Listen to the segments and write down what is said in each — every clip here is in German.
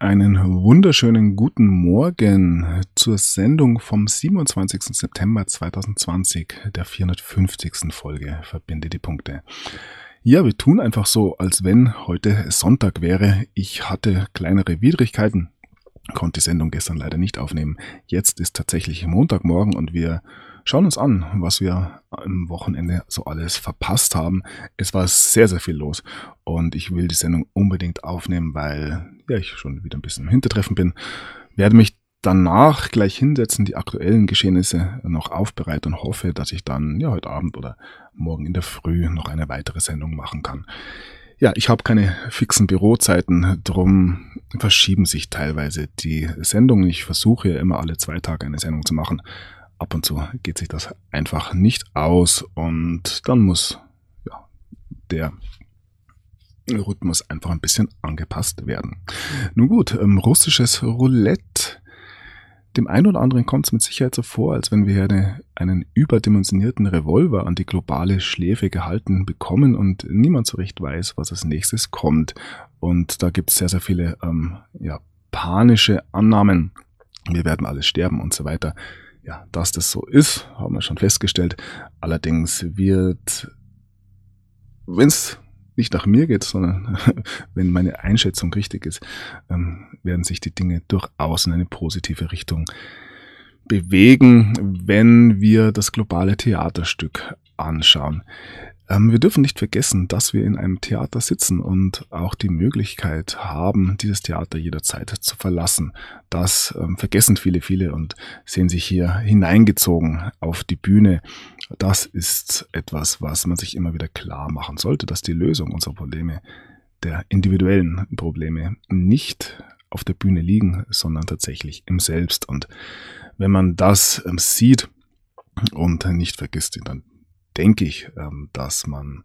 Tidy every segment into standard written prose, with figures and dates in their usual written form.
Einen wunderschönen guten Morgen zur Sendung vom 27. September 2020, der 450. Folge Verbinde die Punkte. Ja, wir tun einfach so, als wenn heute Sonntag wäre. Ich hatte kleinere Widrigkeiten, konnte die Sendung gestern leider nicht aufnehmen. Jetzt ist tatsächlich Montagmorgen und wir schauen uns an, was wir am Wochenende so alles verpasst haben. Es war sehr, sehr viel los und ich will die Sendung unbedingt aufnehmen, weil ich schon wieder ein bisschen im Hintertreffen bin. Werde mich danach gleich hinsetzen, die aktuellen Geschehnisse noch aufbereiten und hoffe, dass ich dann heute Abend oder morgen in der Früh noch eine weitere Sendung machen kann. Ja, ich habe keine fixen Bürozeiten, drum verschieben sich teilweise die Sendungen. Ich versuche ja immer alle 2 Tage eine Sendung zu machen. Ab und zu geht sich das einfach nicht aus und dann muss der Rhythmus einfach ein bisschen angepasst werden. Nun gut, russisches Roulette. Dem einen oder anderen kommt es mit Sicherheit so vor, als wenn wir hier einen überdimensionierten Revolver an die globale Schläfe gehalten bekommen und niemand so recht weiß, was als nächstes kommt. Und da gibt es sehr, sehr viele panische Annahmen. Wir werden alle sterben und so weiter. Ja, dass das so ist, haben wir schon festgestellt. Allerdings wird, wenn es nicht nach mir geht, sondern wenn meine Einschätzung richtig ist, werden sich die Dinge durchaus in eine positive Richtung bewegen, wenn wir das globale Theaterstück anschauen. Wir dürfen nicht vergessen, dass wir in einem Theater sitzen und auch die Möglichkeit haben, dieses Theater jederzeit zu verlassen. Das vergessen viele und sehen sich hier hineingezogen auf die Bühne. Das ist etwas, was man sich immer wieder klar machen sollte, dass die Lösung unserer Probleme, der individuellen Probleme, nicht auf der Bühne liegen, sondern tatsächlich im Selbst. Und wenn man das sieht und nicht vergisst, dann denke ich, dass man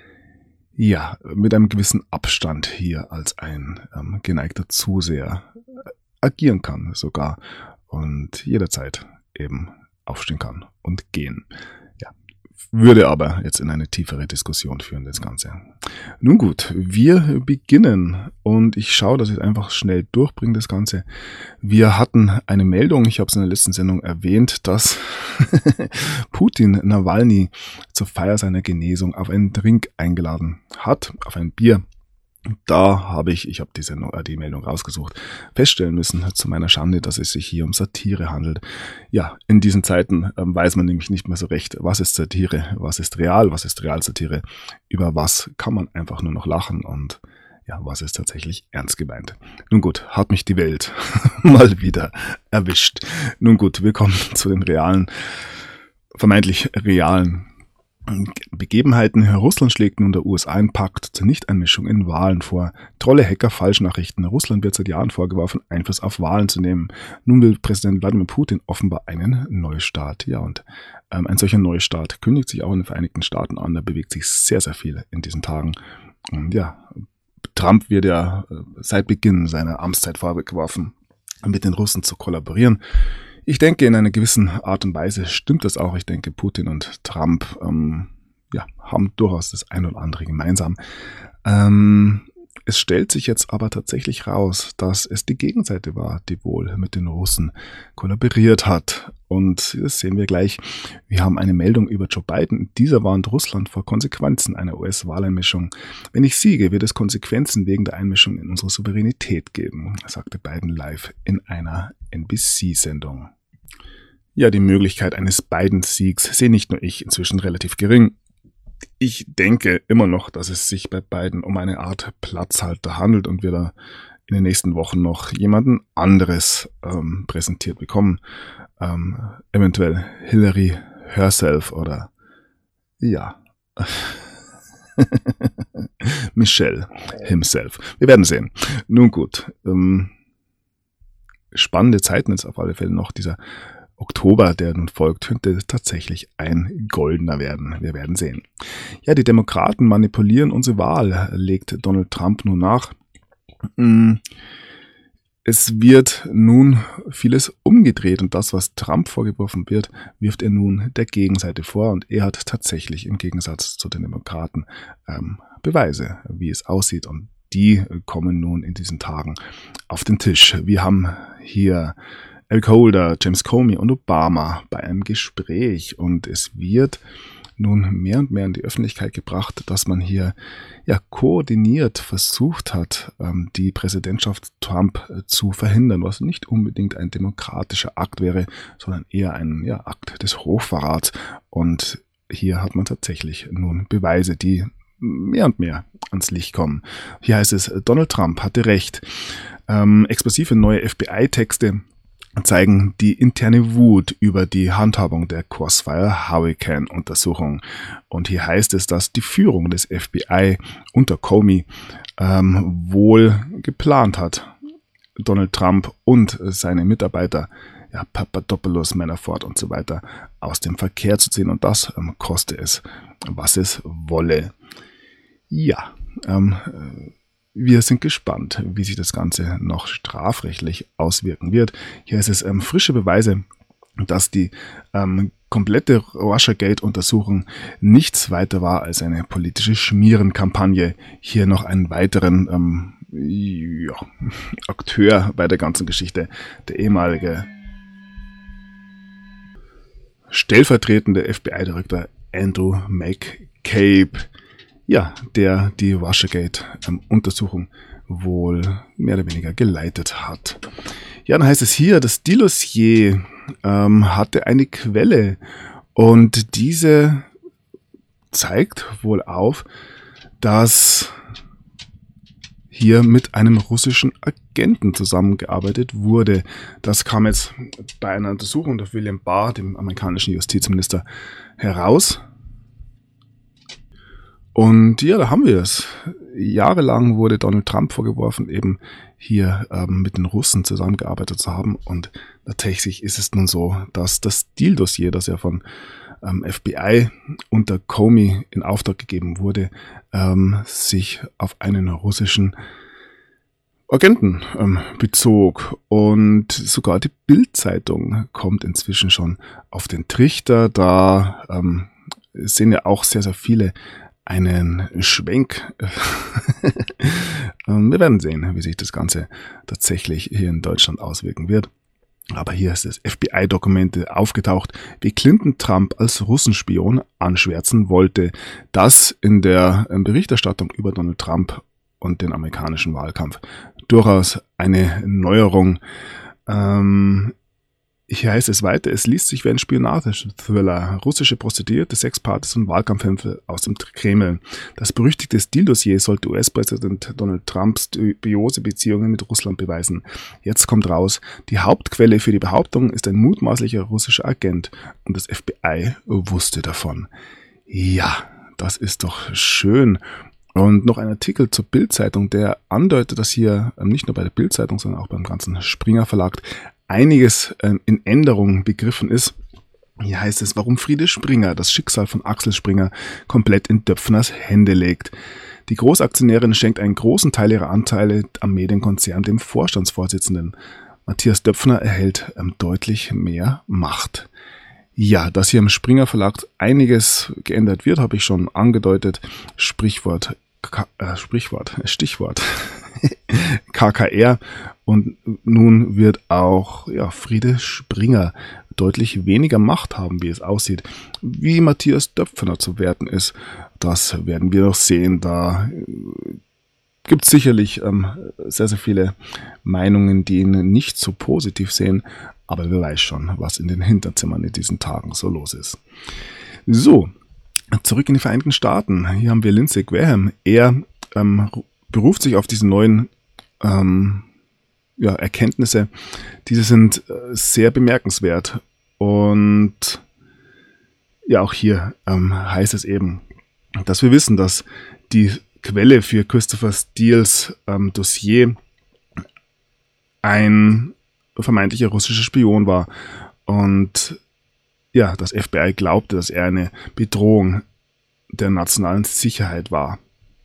mit einem gewissen Abstand hier als ein geneigter Zuseher agieren kann sogar und jederzeit eben aufstehen kann und gehen. Ja, würde aber jetzt in eine tiefere Diskussion führen, das Ganze. Nun gut, wir beginnen und ich schaue, dass ich einfach schnell durchbringe, das Ganze. Wir hatten eine Meldung, ich habe es in der letzten Sendung erwähnt, dass Putin Nawalny zur Feier seiner Genesung auf einen Drink eingeladen hat, auf ein Bier. Da habe ich habe die Meldung rausgesucht, feststellen müssen, zu meiner Schande, dass es sich hier um Satire handelt. Ja, in diesen Zeiten weiß man nämlich nicht mehr so recht, was ist Satire, was ist Realsatire, über was kann man einfach nur noch lachen und was ist tatsächlich ernst gemeint. Nun gut, hat mich die Welt mal wieder erwischt. Nun gut, wir kommen zu den vermeintlich realen Begebenheiten. Russland schlägt nun der USA einen Pakt zur Nichteinmischung in Wahlen vor. Trolle, Hacker, Falschnachrichten. Russland wird seit Jahren vorgeworfen, Einfluss auf Wahlen zu nehmen. Nun will Präsident Wladimir Putin offenbar einen Neustart. Ja, und ein solcher Neustart kündigt sich auch in den Vereinigten Staaten an. Da bewegt sich sehr, sehr viel in diesen Tagen. Und Trump wird seit Beginn seiner Amtszeit vorgeworfen, mit den Russen zu kollaborieren. Ich denke, in einer gewissen Art und Weise stimmt das auch. Ich denke, Putin und Trump haben durchaus das ein oder andere gemeinsam. Es stellt sich jetzt aber tatsächlich raus, dass es die Gegenseite war, die wohl mit den Russen kollaboriert hat. Und das sehen wir gleich. Wir haben eine Meldung über Joe Biden. Dieser warnt Russland vor Konsequenzen einer US-Wahleinmischung. Wenn ich siege, wird es Konsequenzen wegen der Einmischung in unsere Souveränität geben, sagte Biden live in einer NBC-Sendung. Ja, die Möglichkeit eines Biden-Siegs sehe nicht nur ich inzwischen relativ gering. Ich denke immer noch, dass es sich bei Biden um eine Art Platzhalter handelt und wir da in den nächsten Wochen noch jemanden anderes präsentiert bekommen. Eventuell Hillary herself oder Michelle himself. Wir werden sehen. Nun gut, spannende Zeiten jetzt auf alle Fälle noch. Dieser Oktober, der nun folgt, könnte tatsächlich ein goldener werden. Wir werden sehen. Ja, die Demokraten manipulieren unsere Wahl, legt Donald Trump nun nach. Es wird nun vieles umgedreht und das, was Trump vorgeworfen wird, wirft er nun der Gegenseite vor und er hat tatsächlich im Gegensatz zu den Demokraten Beweise, wie es aussieht und die kommen nun in diesen Tagen auf den Tisch. Wir haben hier Eric Holder, James Comey und Obama bei einem Gespräch und es wird nun mehr und mehr in die Öffentlichkeit gebracht, dass man hier koordiniert versucht hat, die Präsidentschaft Trump zu verhindern, was nicht unbedingt ein demokratischer Akt wäre, sondern eher ein Akt des Hochverrats. Und hier hat man tatsächlich nun Beweise, die mehr und mehr ans Licht kommen. Hier heißt es, Donald Trump hatte recht. Explosive neue FBI-Texte zeigen die interne Wut über die Handhabung der Crossfire Hurricane-Untersuchung. Und hier heißt es, dass die Führung des FBI unter Comey wohl geplant hat, Donald Trump und seine Mitarbeiter, Papadopoulos, Manafort und so weiter, aus dem Verkehr zu ziehen. Und das koste es, was es wolle. Wir sind gespannt, wie sich das Ganze noch strafrechtlich auswirken wird. Hier ist es frische Beweise, dass die komplette Russiagate-Untersuchung nichts weiter war als eine politische Schmierenkampagne. Hier noch einen weiteren Akteur bei der ganzen Geschichte, der ehemalige stellvertretende FBI-Direktor Andrew McCabe. Der die Russiagate-Untersuchung wohl mehr oder weniger geleitet hat. Dann heißt es hier, das Dossier hatte eine Quelle und diese zeigt wohl auf, dass hier mit einem russischen Agenten zusammengearbeitet wurde. Das kam jetzt bei einer Untersuchung durch William Barr, dem amerikanischen Justizminister, heraus. Und da haben wir es. Jahrelang wurde Donald Trump vorgeworfen, eben hier mit den Russen zusammengearbeitet zu haben. Und tatsächlich ist es nun so, dass das Deal-Dossier, das ja von FBI unter Comey in Auftrag gegeben wurde, sich auf einen russischen Agenten bezog. Und sogar die Bild-Zeitung kommt inzwischen schon auf den Trichter. Da sehen ja auch sehr, sehr viele einen Schwenk. Wir werden sehen, wie sich das Ganze tatsächlich hier in Deutschland auswirken wird. Aber hier ist das FBI-Dokumente aufgetaucht, wie Clinton Trump als Russenspion anschwärzen wollte. Das in der Berichterstattung über Donald Trump und den amerikanischen Wahlkampf durchaus eine Neuerung. Hier heißt es weiter, es liest sich wie ein Spionage-Thriller. Russische Prostituierte, Sexpartys und Wahlkampfhilfe aus dem Kreml. Das berüchtigte Deal-Dossier sollte US-Präsident Donald Trumps dubiose Beziehungen mit Russland beweisen. Jetzt kommt raus, die Hauptquelle für die Behauptung ist ein mutmaßlicher russischer Agent und das FBI wusste davon. Das ist doch schön. Und noch ein Artikel zur Bild-Zeitung, der andeutet, dass hier nicht nur bei der Bild-Zeitung, sondern auch beim ganzen Springer Verlag einiges in Änderungen begriffen ist. Hier heißt es, warum Friede Springer das Schicksal von Axel Springer komplett in Döpfners Hände legt. Die Großaktionärin schenkt einen großen Teil ihrer Anteile am Medienkonzern dem Vorstandsvorsitzenden. Matthias Döpfner erhält deutlich mehr Macht. Dass hier im Springer Verlag einiges geändert wird, habe ich schon angedeutet. Stichwort KKR. Und nun wird auch Friede Springer deutlich weniger Macht haben, wie es aussieht. Wie Matthias Döpfner zu werten ist, das werden wir noch sehen. Da gibt es sicherlich sehr, sehr viele Meinungen, die ihn nicht so positiv sehen. Aber wer weiß schon, was in den Hinterzimmern in diesen Tagen so los ist. So, zurück in die Vereinigten Staaten. Hier haben wir Lindsey Graham. Er beruft sich auf diese neuen Erkenntnisse. Diese sind sehr bemerkenswert. Und auch hier heißt es eben, dass wir wissen, dass die Quelle für Christopher Steeles Dossier ein vermeintlicher russischer Spion war. Und das FBI glaubte, dass er eine Bedrohung der nationalen Sicherheit war.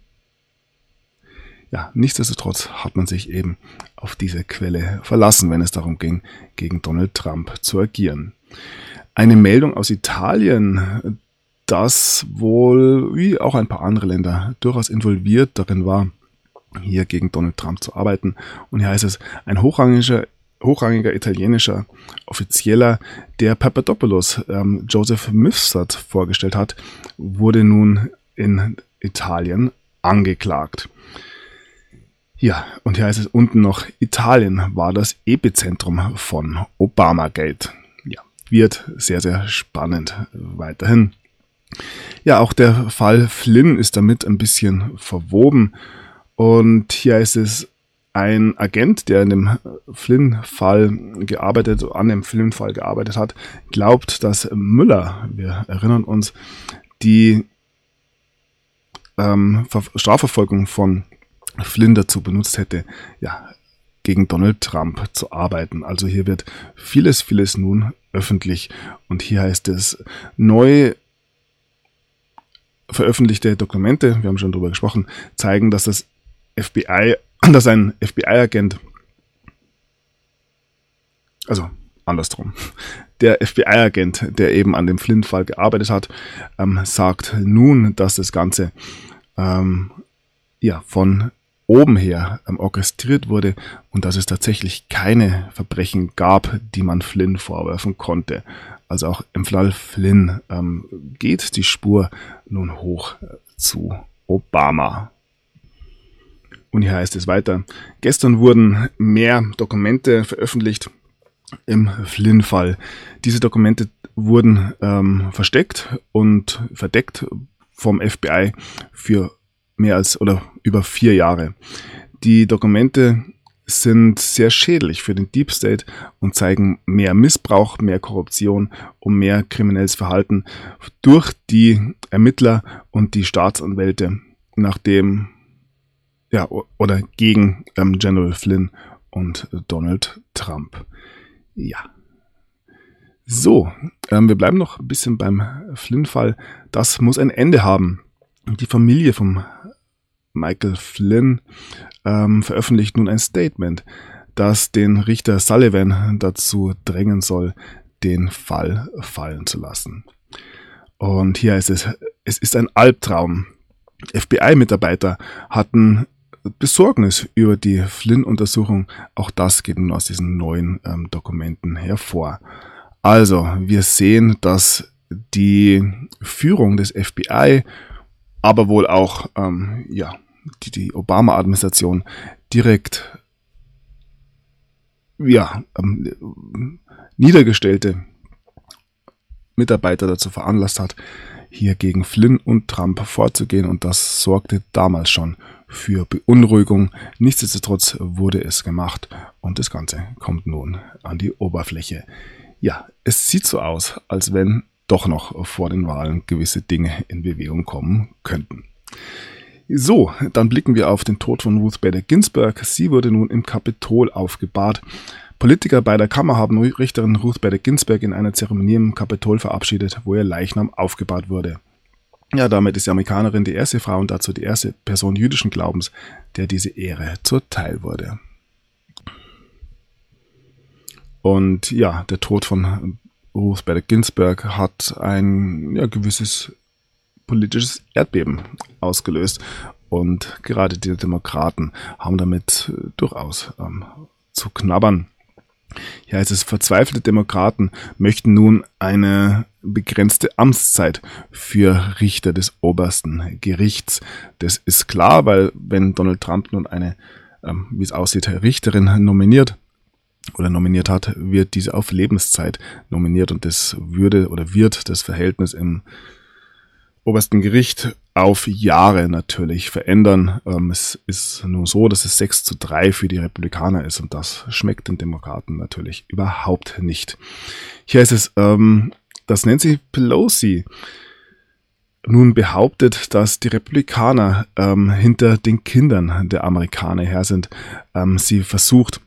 Nichtsdestotrotz hat man sich eben auf diese Quelle verlassen, wenn es darum ging, gegen Donald Trump zu agieren. Eine Meldung aus Italien, das wohl, wie auch ein paar andere Länder, durchaus involviert darin war, hier gegen Donald Trump zu arbeiten. Und hier heißt es, ein hochrangiger italienischer Offizieller, der Papadopoulos, Joseph Mifsud, vorgestellt hat, wurde nun in Italien angeklagt. Ja, und hier heißt es unten noch, Italien war das Epizentrum von Obamagate. Ja, wird sehr, sehr spannend weiterhin. Ja, auch der Fall Flynn ist damit ein bisschen verwoben. Und hier ist es ein Agent, der an dem Flynn-Fall gearbeitet hat, glaubt, dass Müller, wir erinnern uns, die Strafverfolgung von Flynn dazu benutzt hätte, ja, gegen Donald Trump zu arbeiten. Also hier wird vieles nun öffentlich. Und hier heißt es, neu veröffentlichte Dokumente, wir haben schon darüber gesprochen, zeigen, dass ein FBI-Agent, also andersrum, der FBI-Agent, der eben an dem Flynn-Fall gearbeitet hat, sagt nun, dass das Ganze von oben her orchestriert wurde und dass es tatsächlich keine Verbrechen gab, die man Flynn vorwerfen konnte. Also auch im Fall Flynn geht die Spur nun hoch zu Obama. Und hier heißt es weiter, gestern wurden mehr Dokumente veröffentlicht im Flynn-Fall. Diese Dokumente wurden versteckt und verdeckt vom FBI für mehr als oder über 4 Jahre. Die Dokumente sind sehr schädlich für den Deep State und zeigen mehr Missbrauch, mehr Korruption und mehr kriminelles Verhalten durch die Ermittler und die Staatsanwälte, gegen General Flynn und Donald Trump. Ja. So, wir bleiben noch ein bisschen beim Flynn-Fall. Das muss ein Ende haben. Die Familie von Michael Flynn veröffentlicht nun ein Statement, das den Richter Sullivan dazu drängen soll, den Fall fallen zu lassen. Und hier heißt es ist ein Albtraum. FBI-Mitarbeiter hatten Besorgnis über die Flynn-Untersuchung. Auch das geht nun aus diesen neuen Dokumenten hervor. Also, wir sehen, dass die Führung des FBI, aber wohl auch die Obama-Administration direkt niedergestellte Mitarbeiter dazu veranlasst hat, hier gegen Flynn und Trump vorzugehen, und das sorgte damals schon für Beunruhigung. Nichtsdestotrotz wurde es gemacht und das Ganze kommt nun an die Oberfläche. Ja, es sieht so aus, als wenn doch noch vor den Wahlen gewisse Dinge in Bewegung kommen könnten. So, dann blicken wir auf den Tod von Ruth Bader Ginsburg. Sie wurde nun im Kapitol aufgebahrt. Politiker beider Kammer haben Richterin Ruth Bader Ginsburg in einer Zeremonie im Kapitol verabschiedet, wo ihr Leichnam aufgebahrt wurde. Ja, damit ist die Amerikanerin die erste Frau und dazu die erste Person jüdischen Glaubens, der diese Ehre zuteil wurde. Und ja, der Tod von Ruth Bader Ginsburg hat ein gewisses politisches Erdbeben ausgelöst und gerade die Demokraten haben damit durchaus zu knabbern. Hier heißt es, verzweifelte Demokraten möchten nun eine begrenzte Amtszeit für Richter des obersten Gerichts. Das ist klar, weil wenn Donald Trump nun eine, wie es aussieht, Richterin nominiert hat, wird diese auf Lebenszeit nominiert und das wird das Verhältnis im obersten Gericht auf Jahre natürlich verändern. Es ist nur so, dass es 6:3 für die Republikaner ist und das schmeckt den Demokraten natürlich überhaupt nicht. Hier heißt es, dass Nancy Pelosi nun behauptet, dass die Republikaner hinter den Kindern der Amerikaner her sind. Sie versucht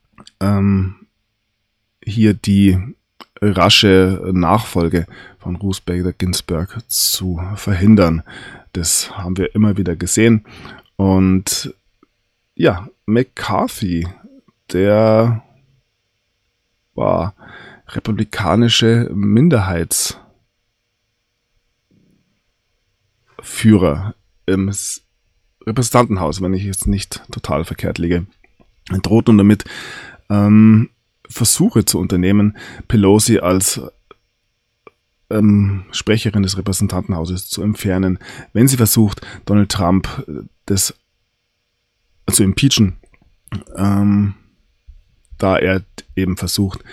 hier die rasche Nachfolge von Ruth Bader Ginsburg zu verhindern. Das haben wir immer wieder gesehen. Und ja, McCarthy, der war republikanische Minderheitsführer im Repräsentantenhaus, wenn ich jetzt nicht total verkehrt liege, droht nun damit, Versuche zu unternehmen, Pelosi als Sprecherin des Repräsentantenhauses zu entfernen, wenn sie versucht, Donald Trump zu impeachen, da er eben versucht,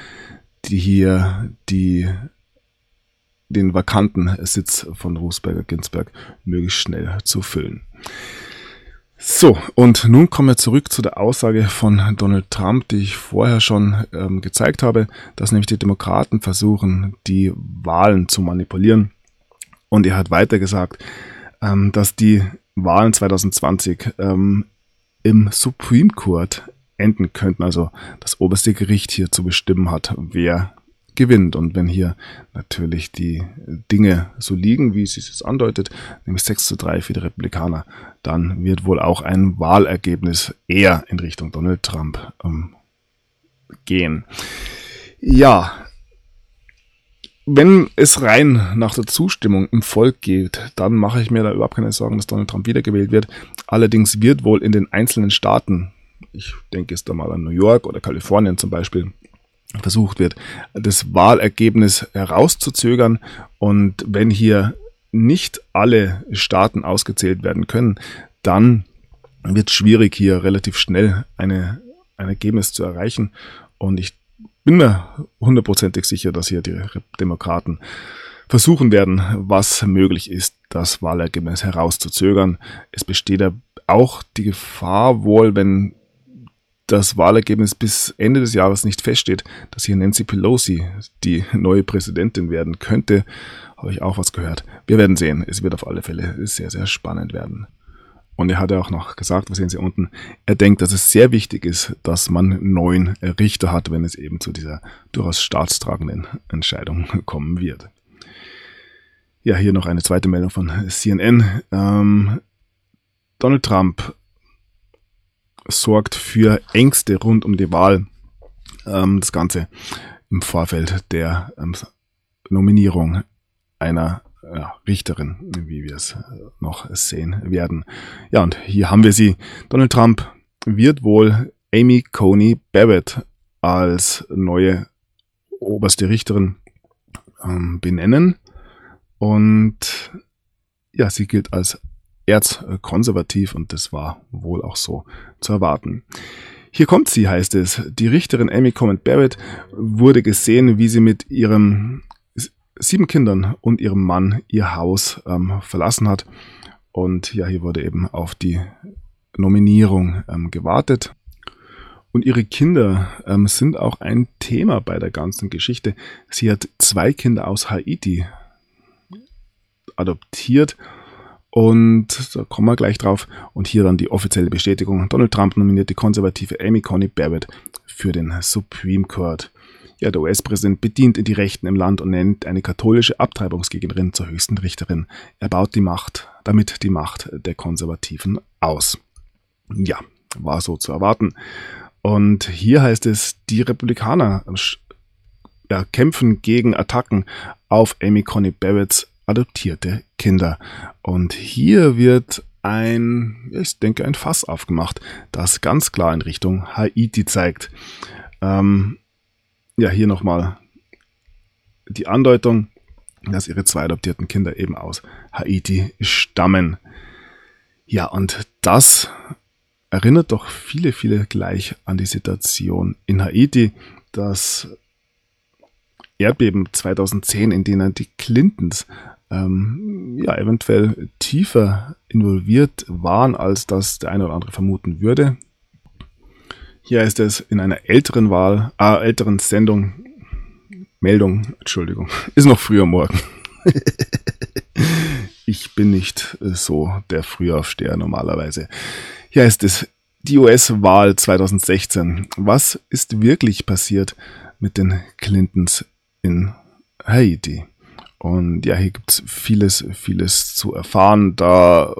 den vakanten Sitz von Ruth Bader Ginsburg möglichst schnell zu füllen. So, und nun kommen wir zurück zu der Aussage von Donald Trump, die ich vorher schon gezeigt habe, dass nämlich die Demokraten versuchen, die Wahlen zu manipulieren. Und er hat weiter gesagt, dass die Wahlen 2020 im Supreme Court enden könnten, also das oberste Gericht hier zu bestimmen hat, wer gewinnt. Und wenn hier natürlich die Dinge so liegen, wie es sich andeutet, nämlich 6:3 für die Republikaner, dann wird wohl auch ein Wahlergebnis eher in Richtung Donald Trump gehen. Ja, wenn es rein nach der Zustimmung im Volk geht, dann mache ich mir da überhaupt keine Sorgen, dass Donald Trump wiedergewählt wird. Allerdings wird wohl in den einzelnen Staaten, ich denke jetzt da mal an New York oder Kalifornien zum Beispiel, versucht wird, das Wahlergebnis herauszuzögern. Und wenn hier nicht alle Staaten ausgezählt werden können, dann wird es schwierig, hier relativ schnell ein Ergebnis zu erreichen. Und ich bin mir hundertprozentig sicher, dass hier die Demokraten versuchen werden, was möglich ist, das Wahlergebnis herauszuzögern. Es besteht ja auch die Gefahr wohl, wenn das Wahlergebnis bis Ende des Jahres nicht feststeht, dass hier Nancy Pelosi die neue Präsidentin werden könnte, habe ich auch was gehört. Wir werden sehen. Es wird auf alle Fälle sehr, sehr spannend werden. Und er hat ja auch noch gesagt, was sehen Sie unten, er denkt, dass es sehr wichtig ist, dass man 9 Richter hat, wenn es eben zu dieser durchaus staatstragenden Entscheidung kommen wird. Ja, hier noch eine zweite Meldung von CNN. Donald Trump sorgt für Ängste rund um die Wahl. Das Ganze im Vorfeld der Nominierung einer Richterin, wie wir es noch sehen werden. Ja, und hier haben wir sie. Donald Trump wird wohl Amy Coney Barrett als neue oberste Richterin benennen. Und ja, sie gilt als erzkonservativ und das war wohl auch so zu erwarten. Hier kommt sie, heißt es. Die Richterin Amy Coney Barrett wurde gesehen, wie sie mit ihren 7 Kindern und ihrem Mann ihr Haus verlassen hat. Und ja, hier wurde eben auf die Nominierung gewartet. Und ihre Kinder sind auch ein Thema bei der ganzen Geschichte. Sie hat 2 Kinder aus Haiti adoptiert. Und da kommen wir gleich drauf. Und hier dann die offizielle Bestätigung. Donald Trump nominiert die konservative Amy Coney Barrett für den Supreme Court. Ja, der US-Präsident bedient die Rechten im Land und nennt eine katholische Abtreibungsgegnerin zur höchsten Richterin. Er baut damit die Macht der Konservativen aus. Ja, war so zu erwarten. Und hier heißt es, die Republikaner kämpfen gegen Attacken auf Amy Coney Barretts adoptierte Kinder. Und hier wird ein Fass aufgemacht, das ganz klar in Richtung Haiti zeigt. Hier nochmal die Andeutung, dass ihre 2 adoptierten Kinder eben aus Haiti stammen. Ja, und das erinnert doch viele, viele gleich an die Situation in Haiti, das Erdbeben 2010, in denen die Clintons eventuell tiefer involviert waren, als das der eine oder andere vermuten würde. Hier ist es in einer älteren Meldung, ist noch früh am Morgen. Ich bin nicht so der Frühaufsteher normalerweise. Hier ist es, die US-Wahl 2016. Was ist wirklich passiert mit den Clintons in Haiti? Und ja, hier gibt es vieles zu erfahren. Da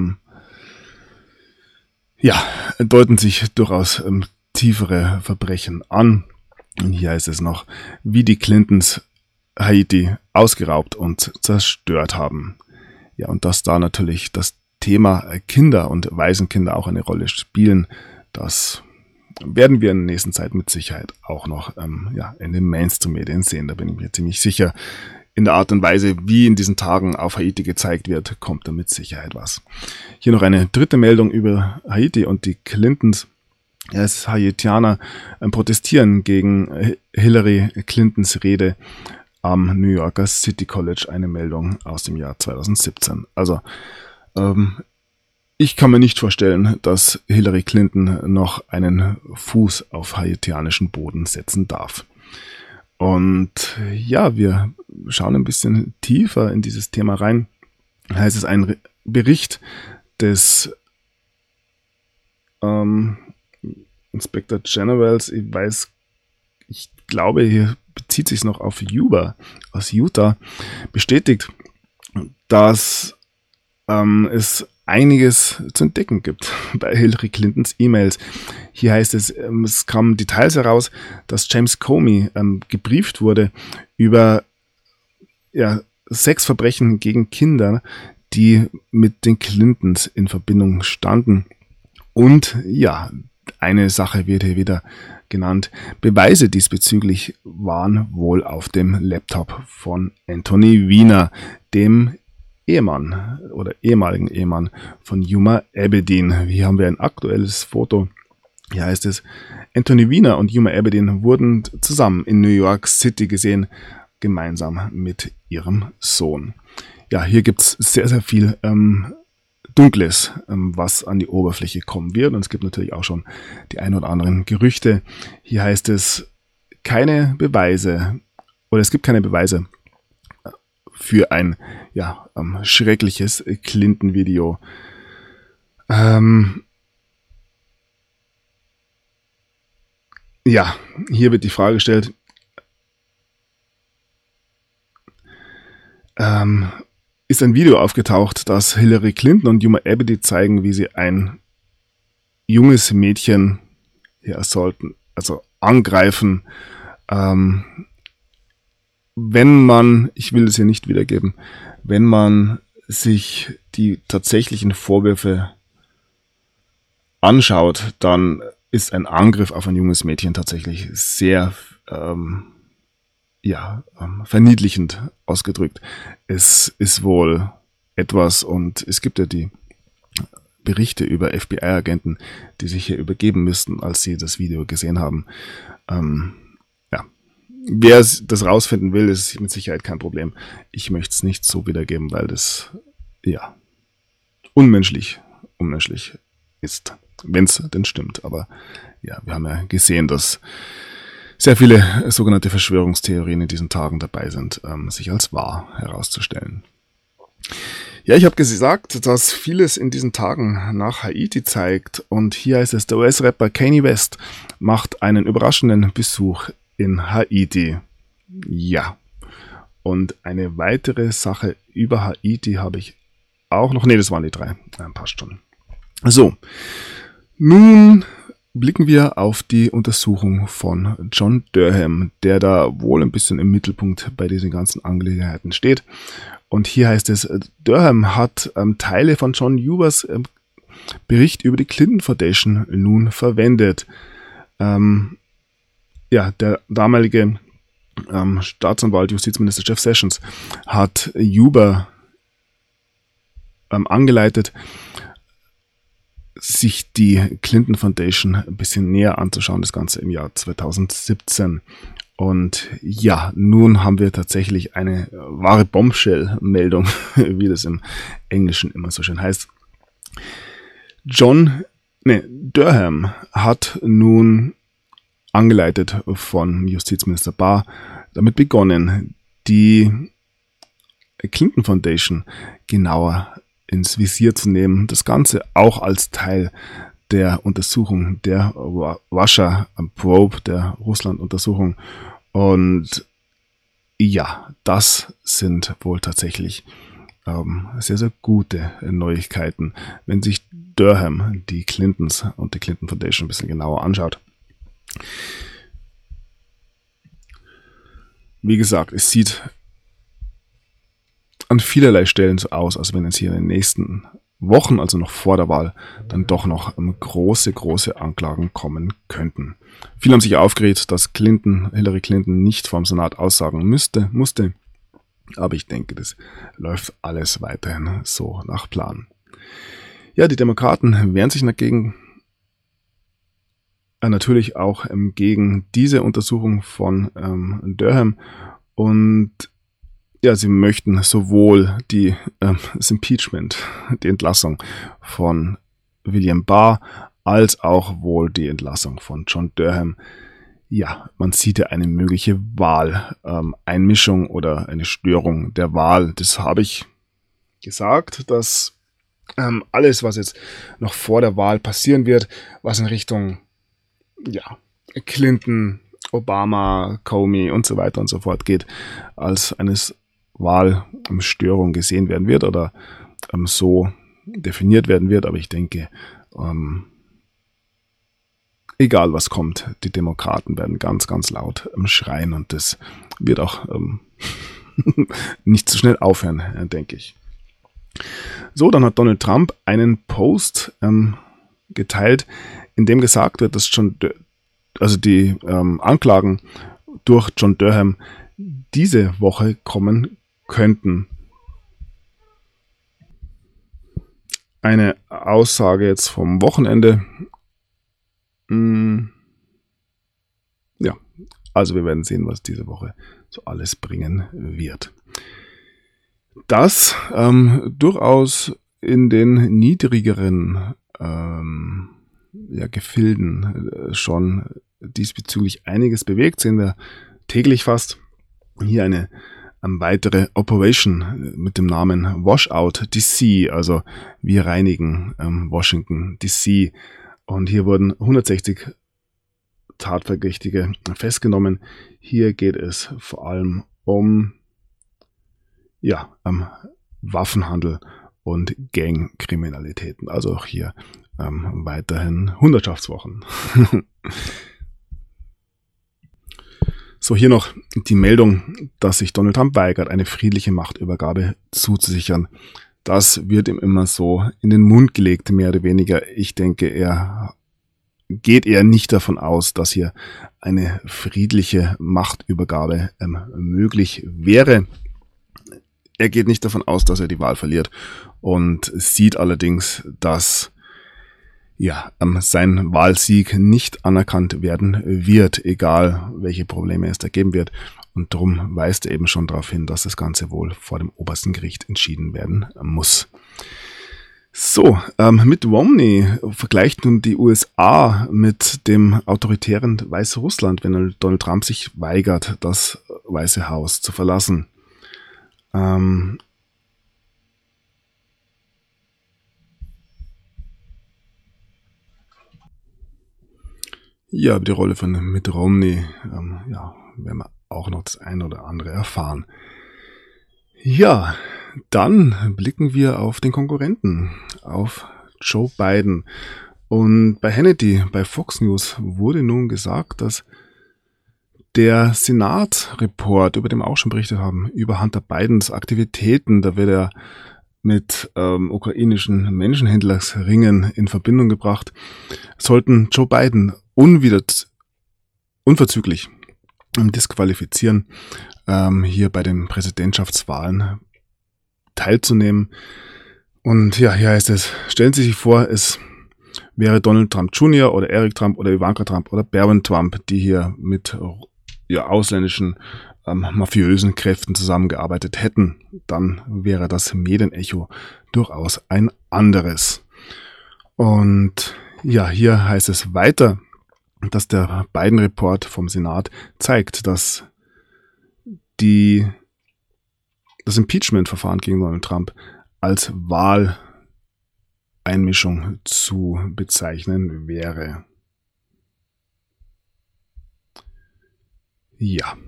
deuten sich durchaus tiefere Verbrechen an. Und hier heißt es noch, wie die Clintons Haiti ausgeraubt und zerstört haben. Ja, und dass da natürlich das Thema Kinder und Waisenkinder auch eine Rolle spielen. Das werden wir in der nächsten Zeit mit Sicherheit auch noch in den Mainstream-Medien sehen. Da bin ich mir ziemlich sicher. In der Art und Weise, wie in diesen Tagen auf Haiti gezeigt wird, kommt da mit Sicherheit was. Hier noch eine dritte Meldung über Haiti und die Clintons. Es Haitianer protestieren gegen Hillary Clintons Rede am New Yorker City College, eine Meldung aus dem Jahr 2017. Also ich kann mir nicht vorstellen, dass Hillary Clinton noch einen Fuß auf haitianischen Boden setzen darf. Und ja, wir schauen ein bisschen tiefer in dieses Thema rein. Da heißt es ein Bericht des Inspector Generals, ich glaube, hier bezieht sich noch auf Yuba aus Utah, bestätigt, dass es einiges zu entdecken gibt bei Hillary Clintons E-Mails. Hier heißt es, es kamen Details heraus, dass James Comey gebrieft wurde über Sexverbrechen gegen Kinder, die mit den Clintons in Verbindung standen. Und ja, eine Sache wird hier wieder genannt. Beweise diesbezüglich waren wohl auf dem Laptop von Anthony Weiner, dem Ehemann oder ehemaligen Ehemann von Huma Abedin. Hier haben wir ein aktuelles Foto. Hier heißt es, Anthony Weiner und Huma Abedin wurden zusammen in New York City gesehen, gemeinsam mit ihrem Sohn. Ja, hier gibt es sehr, sehr viel Dunkles, was an die Oberfläche kommen wird. Und es gibt natürlich auch schon die ein oder anderen Gerüchte. Hier heißt es, keine Beweise, oder es gibt keine Beweise für ein schreckliches Clinton-Video. Hier wird die Frage gestellt, ist ein Video aufgetaucht, das Hillary Clinton und Huma Abedin zeigen, wie sie ein junges Mädchen hier angreifen. Wenn man, ich will es hier nicht wiedergeben, wenn man sich die tatsächlichen Vorwürfe anschaut, dann ist ein Angriff auf ein junges Mädchen tatsächlich sehr verniedlichend ausgedrückt. Es ist wohl etwas, und es gibt ja die Berichte über FBI-Agenten, die sich hier übergeben müssten, als sie das Video gesehen haben. Wer das rausfinden will, ist mit Sicherheit kein Problem. Ich möchte es nicht so wiedergeben, weil das unmenschlich ist, wenn es denn stimmt. Aber ja, wir haben ja gesehen, dass sehr viele sogenannte Verschwörungstheorien in diesen Tagen dabei sind, sich als wahr herauszustellen. Ja, ich habe gesagt, dass vieles in diesen Tagen nach Haiti zeigt. Und hier heißt es, der US-Rapper Kanye West macht einen überraschenden Besuch in Haiti. Ja. Und eine weitere Sache über Haiti habe ich auch noch. Ne, das waren die 3. Passt schon. So. Nun blicken wir auf die Untersuchung von John Durham, der da wohl ein bisschen im Mittelpunkt bei diesen ganzen Angelegenheiten steht. Und hier heißt es, Durham hat Teile von John Hubers Bericht über die Clinton Foundation nun verwendet. Der damalige Staatsanwalt, Justizminister Jeff Sessions, hat Huber angeleitet, sich die Clinton Foundation ein bisschen näher anzuschauen, das Ganze im Jahr 2017. Und ja, nun haben wir tatsächlich eine wahre Bombshell-Meldung, wie das im Englischen immer so schön heißt. Durham hat nun angeleitet von Justizminister Barr damit begonnen, die Clinton Foundation genauer ins Visier zu nehmen. Das Ganze auch als Teil der Untersuchung der Russia Probe, der Russland-Untersuchung. Und ja, das sind wohl tatsächlich sehr, sehr gute Neuigkeiten, wenn sich Durham die Clintons und die Clinton Foundation ein bisschen genauer anschaut. Wie gesagt, es sieht an vielerlei Stellen so aus, als wenn es hier in den nächsten Wochen, also noch vor der Wahl, dann doch noch große Anklagen kommen könnten. Viele haben sich aufgeregt, dass Hillary Clinton nicht vom Senat aussagen musste. Aber ich denke, das läuft alles weiterhin so nach Plan. Ja, die Demokraten wehren sich dagegen, natürlich auch gegen diese Untersuchung von Durham, und ja, sie möchten sowohl das Impeachment, die Entlassung von William Barr, als auch wohl die Entlassung von John Durham. Ja, man sieht ja eine mögliche Wahleinmischung oder eine Störung der Wahl. Das habe ich gesagt, dass alles, was jetzt noch vor der Wahl passieren wird, was in Richtung Clinton, Obama, Comey und so weiter und so fort geht, als eine Wahlstörung gesehen werden wird oder so definiert werden wird. Aber ich denke, egal was kommt, die Demokraten werden ganz laut schreien, und das wird auch nicht so schnell aufhören, denke ich. So, dann hat Donald Trump einen Post geteilt, in dem gesagt wird, dass die Anklagen durch John Durham diese Woche kommen könnten. Eine Aussage jetzt vom Wochenende. Ja, also wir werden sehen, was diese Woche so alles bringen wird. Das durchaus in den niedrigeren Gefilden schon diesbezüglich einiges bewegt, sehen wir täglich fast. Hier eine weitere Operation mit dem Namen Washout DC, also wir reinigen Washington DC. Und hier wurden 160 Tatverdächtige festgenommen. Hier geht es vor allem um Waffenhandel und Gangkriminalitäten. Also auch hier weiterhin Hundertschaftswochen. So, hier noch die Meldung, dass sich Donald Trump weigert, eine friedliche Machtübergabe zuzusichern. Das wird ihm immer so in den Mund gelegt, mehr oder weniger. Ich denke, er geht eher nicht davon aus, dass hier eine friedliche Machtübergabe möglich wäre. Er geht nicht davon aus, dass er die Wahl verliert, und sieht allerdings, dass sein Wahlsieg nicht anerkannt werden wird, egal welche Probleme es da geben wird. Und darum weist er eben schon darauf hin, dass das Ganze wohl vor dem obersten Gericht entschieden werden muss. So, mit Romney vergleicht nun die USA mit dem autoritären Weißrussland, wenn Donald Trump sich weigert, das Weiße Haus zu verlassen. Ja, über die Rolle von Mitt Romney werden wir auch noch das eine oder andere erfahren. Ja, dann blicken wir auf den Konkurrenten, auf Joe Biden. Und bei Hannity, bei Fox News, wurde nun gesagt, dass der Senat-Report, über den wir auch schon berichtet haben, über Hunter Bidens Aktivitäten, da wird er mit ukrainischen Menschenhändlersringen in Verbindung gebracht, sollten Joe Biden unverzüglich disqualifizieren, hier bei den Präsidentschaftswahlen teilzunehmen. Und ja, hier heißt es, stellen Sie sich vor, es wäre Donald Trump Jr. oder Eric Trump oder Ivanka Trump oder Barron Trump, die hier mit ausländischen mafiösen Kräften zusammengearbeitet hätten. Dann wäre das Medienecho durchaus ein anderes. Und ja, hier heißt es weiter, dass der Biden-Report vom Senat zeigt, dass das Impeachment-Verfahren gegen Donald Trump als Wahleinmischung zu bezeichnen wäre. Ja.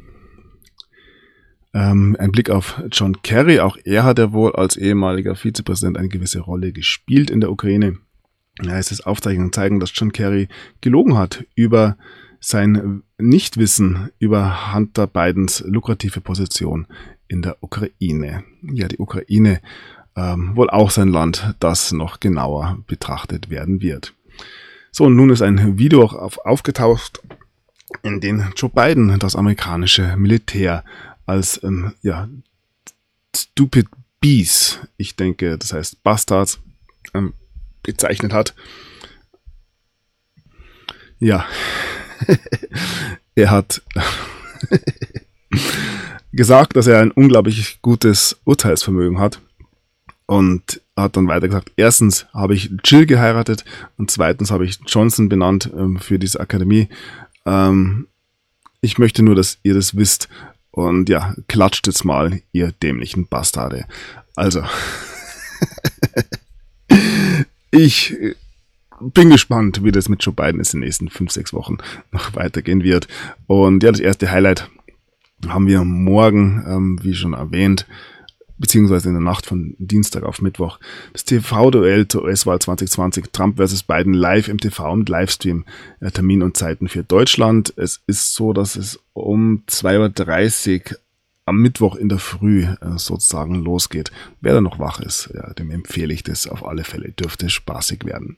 Ein Blick auf John Kerry. Auch er hat ja wohl als ehemaliger Vizepräsident eine gewisse Rolle gespielt in der Ukraine. Da heißt es, Aufzeichnungen zeigen, dass John Kerry gelogen hat über sein Nichtwissen über Hunter Bidens lukrative Position in der Ukraine. Ja, die Ukraine wohl auch sein Land, das noch genauer betrachtet werden wird. So, und nun ist ein Video aufgetaucht, in dem Joe Biden das amerikanische Militär als Stupid Bees, ich denke, das heißt Bastards, bezeichnet hat. Ja, er hat gesagt, dass er ein unglaublich gutes Urteilsvermögen hat und hat dann weiter gesagt, erstens habe ich Jill geheiratet und zweitens habe ich Johnson benannt für diese Akademie. Ich möchte nur, dass ihr das wisst und ja, klatscht jetzt mal, ihr dämlichen Bastarde. Also, ich bin gespannt, wie das mit Joe Biden in den nächsten 5-6 Wochen noch weitergehen wird. Und ja, das erste Highlight haben wir morgen, wie schon erwähnt, beziehungsweise in der Nacht von Dienstag auf Mittwoch, das TV-Duell zur US-Wahl 2020, Trump versus Biden live im TV und Livestream, Termin und Zeiten für Deutschland. Es ist so, dass es um 2:30 Uhr am Mittwoch in der Früh sozusagen losgeht. Wer da noch wach ist, ja, dem empfehle ich das auf alle Fälle. Dürfte spaßig werden.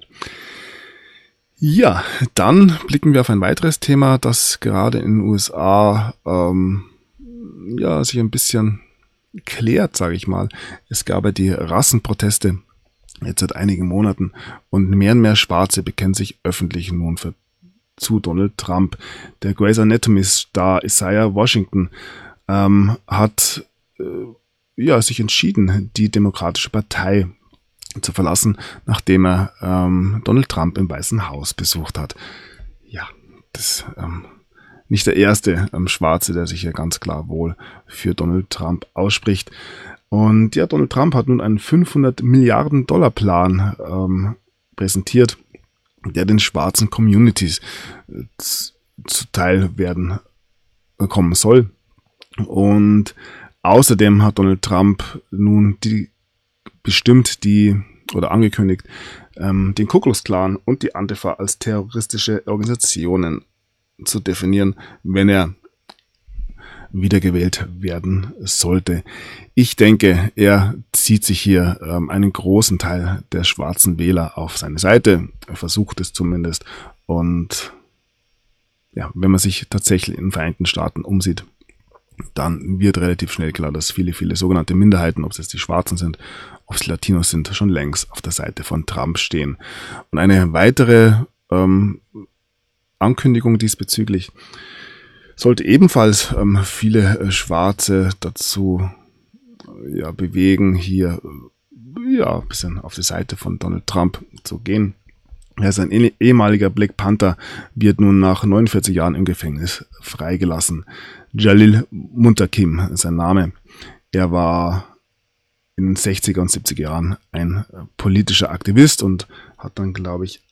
Ja, dann blicken wir auf ein weiteres Thema, das gerade in den USA sich ein bisschen klärt, sage ich mal. Es gab ja die Rassenproteste jetzt seit einigen Monaten und mehr Schwarze bekennen sich öffentlich nun zu Donald Trump. Der Grey's Anatomy-Star Isaiah Washington hat sich entschieden, die Demokratische Partei zu verlassen, nachdem er Donald Trump im Weißen Haus besucht hat. Ja, das nicht der erste Schwarze, der sich hier ganz klar wohl für Donald Trump ausspricht. Und ja, Donald Trump hat nun einen $500 Milliarden Plan präsentiert, der den schwarzen Communities zuteil kommen soll. Und außerdem hat Donald Trump nun angekündigt, den Ku Klux Klan und die Antifa als terroristische Organisationen zu definieren, wenn er wiedergewählt werden sollte. Ich denke, er zieht sich hier einen großen Teil der schwarzen Wähler auf seine Seite. Er versucht es zumindest. Und ja, wenn man sich tatsächlich in den Vereinigten Staaten umsieht, dann wird relativ schnell klar, dass viele sogenannte Minderheiten, ob es jetzt die Schwarzen sind, ob es Latinos sind, schon längst auf der Seite von Trump stehen. Und eine weitere Ankündigung diesbezüglich sollte ebenfalls viele Schwarze dazu bewegen, hier ein bisschen auf die Seite von Donald Trump zu gehen. Er ist ein ehemaliger Black Panther, wird nun nach 49 Jahren im Gefängnis freigelassen. Jalil Muntakim ist sein Name. Er war in den 60er und 70er Jahren ein politischer Aktivist und hat dann, glaube ich,